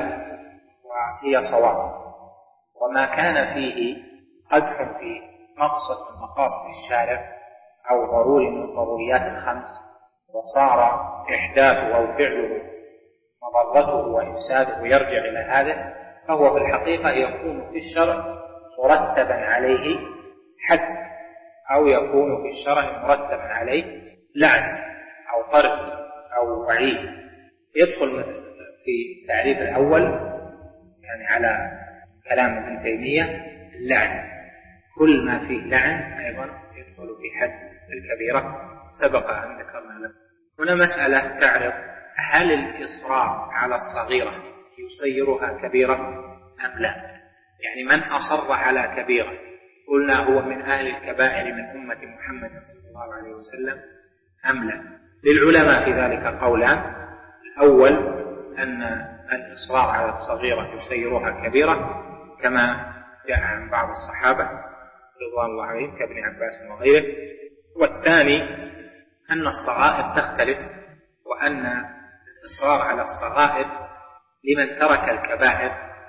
وهي صواب، وما كان فيه قدح في مقصد من مقاصد الشارع أو ضروري من الضروريات الخمس وصار إحداثه أو فعله مضرته وإفساده يرجع إلى هذا، فهو في الحقيقة يكون في الشرع مرتبا عليه حد، أو يكون في الشرع مرتبا عليه لعن أو طرد أو وعيد. يدخل في التعريف الأول يعني على كلام ابن تيمية اللعن، كل ما فيه لعن أيضا يدخل في حد الكبيرة سبق أن ذكرنا له. هنا مسألة تعرض هل الإصرار على الصغيرة يصيرها كبيرة أم لا؟ يعني من أصر على كبيرة قلنا هو من أهل الكبائر من أمة محمد صلى الله عليه وسلم أم لا؟ للعلماء في ذلك قولان. الأول أن الإصرار على الصغيرة يصيرها كبيرة كما جاء عن بعض الصحابة رضوان الله عليهم كابن عباس وغيره. والثاني أن الصغائر تختلف، وأن الإصرار على الصغائر لمن ترك الكبائر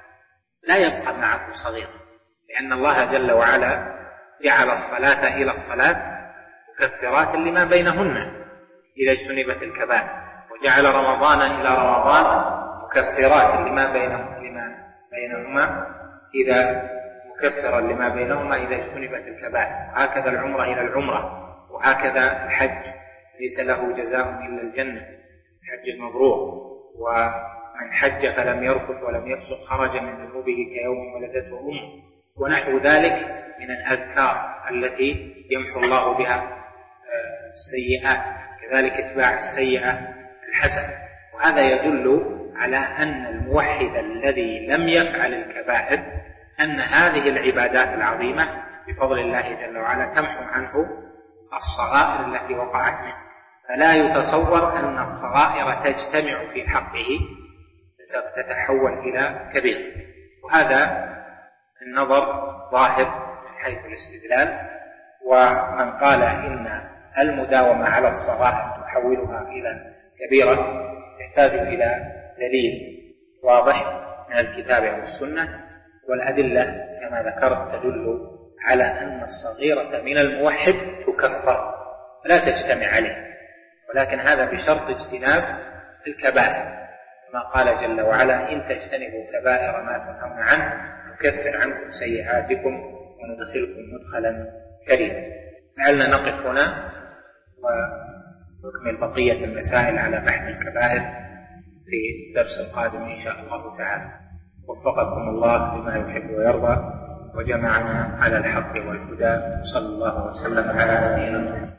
لا يبقى معه صغير، لأن الله جل وعلا جعل الصلاة إلى الصلاة مكفرات لما بينهن إذا اجتنبت الكبائر، وجعل رمضان إلى رمضان مكفرات لما بينهما لما بينهما إذا مكفرا لما بينهما إذا اجتنبت الكبائر. هكذا العمرة إلى العمرة، وهكذا الحج ليس له جزاء إلا الجنة، الحج المبرور. ومن حج فلم يرفث ولم يفسق خرج من ذنوبه كيوم ولدته أمه، ونحو ذلك من الأذكار التي يمحو الله بها السيئات، كذلك اتباع السيئة الحسنة. وهذا يدل على أن الموحد الذي لم يفعل الكبائر أن هذه العبادات العظيمة بفضل الله جل وعلا تمحو عنه الصغائر التي وقعت منه، فلا يتصور أن الصغائر تجتمع في حقه تتحول إلى كبير. وهذا النظر ظاهر من حيث الاستدلال. ومن قال إن المداومة على الصغائر ويحولها إلى كبيرة يحتاج إلى دليل واضح من الكتاب أو السنة، والأدلة كما ذكرت تدل على أن الصغيرة من الموحد تكفر لا تجتمع عليه، ولكن هذا بشرط اجتناب الكبائر، كما قال جل وعلا: إن تجتنبوا كبائر ما تنهون عنه نكفر عنكم سيئاتكم وندخلكم مدخلا كريما. لعلنا نقف هنا ونكمل بقية المسائل على بحث الكبائر في الدرس القادم إن شاء الله تعالى. وفقكم الله بما يحب ويرضى، وجمعنا على الحق والهدى. صلى الله وسلم على نبينا محمد.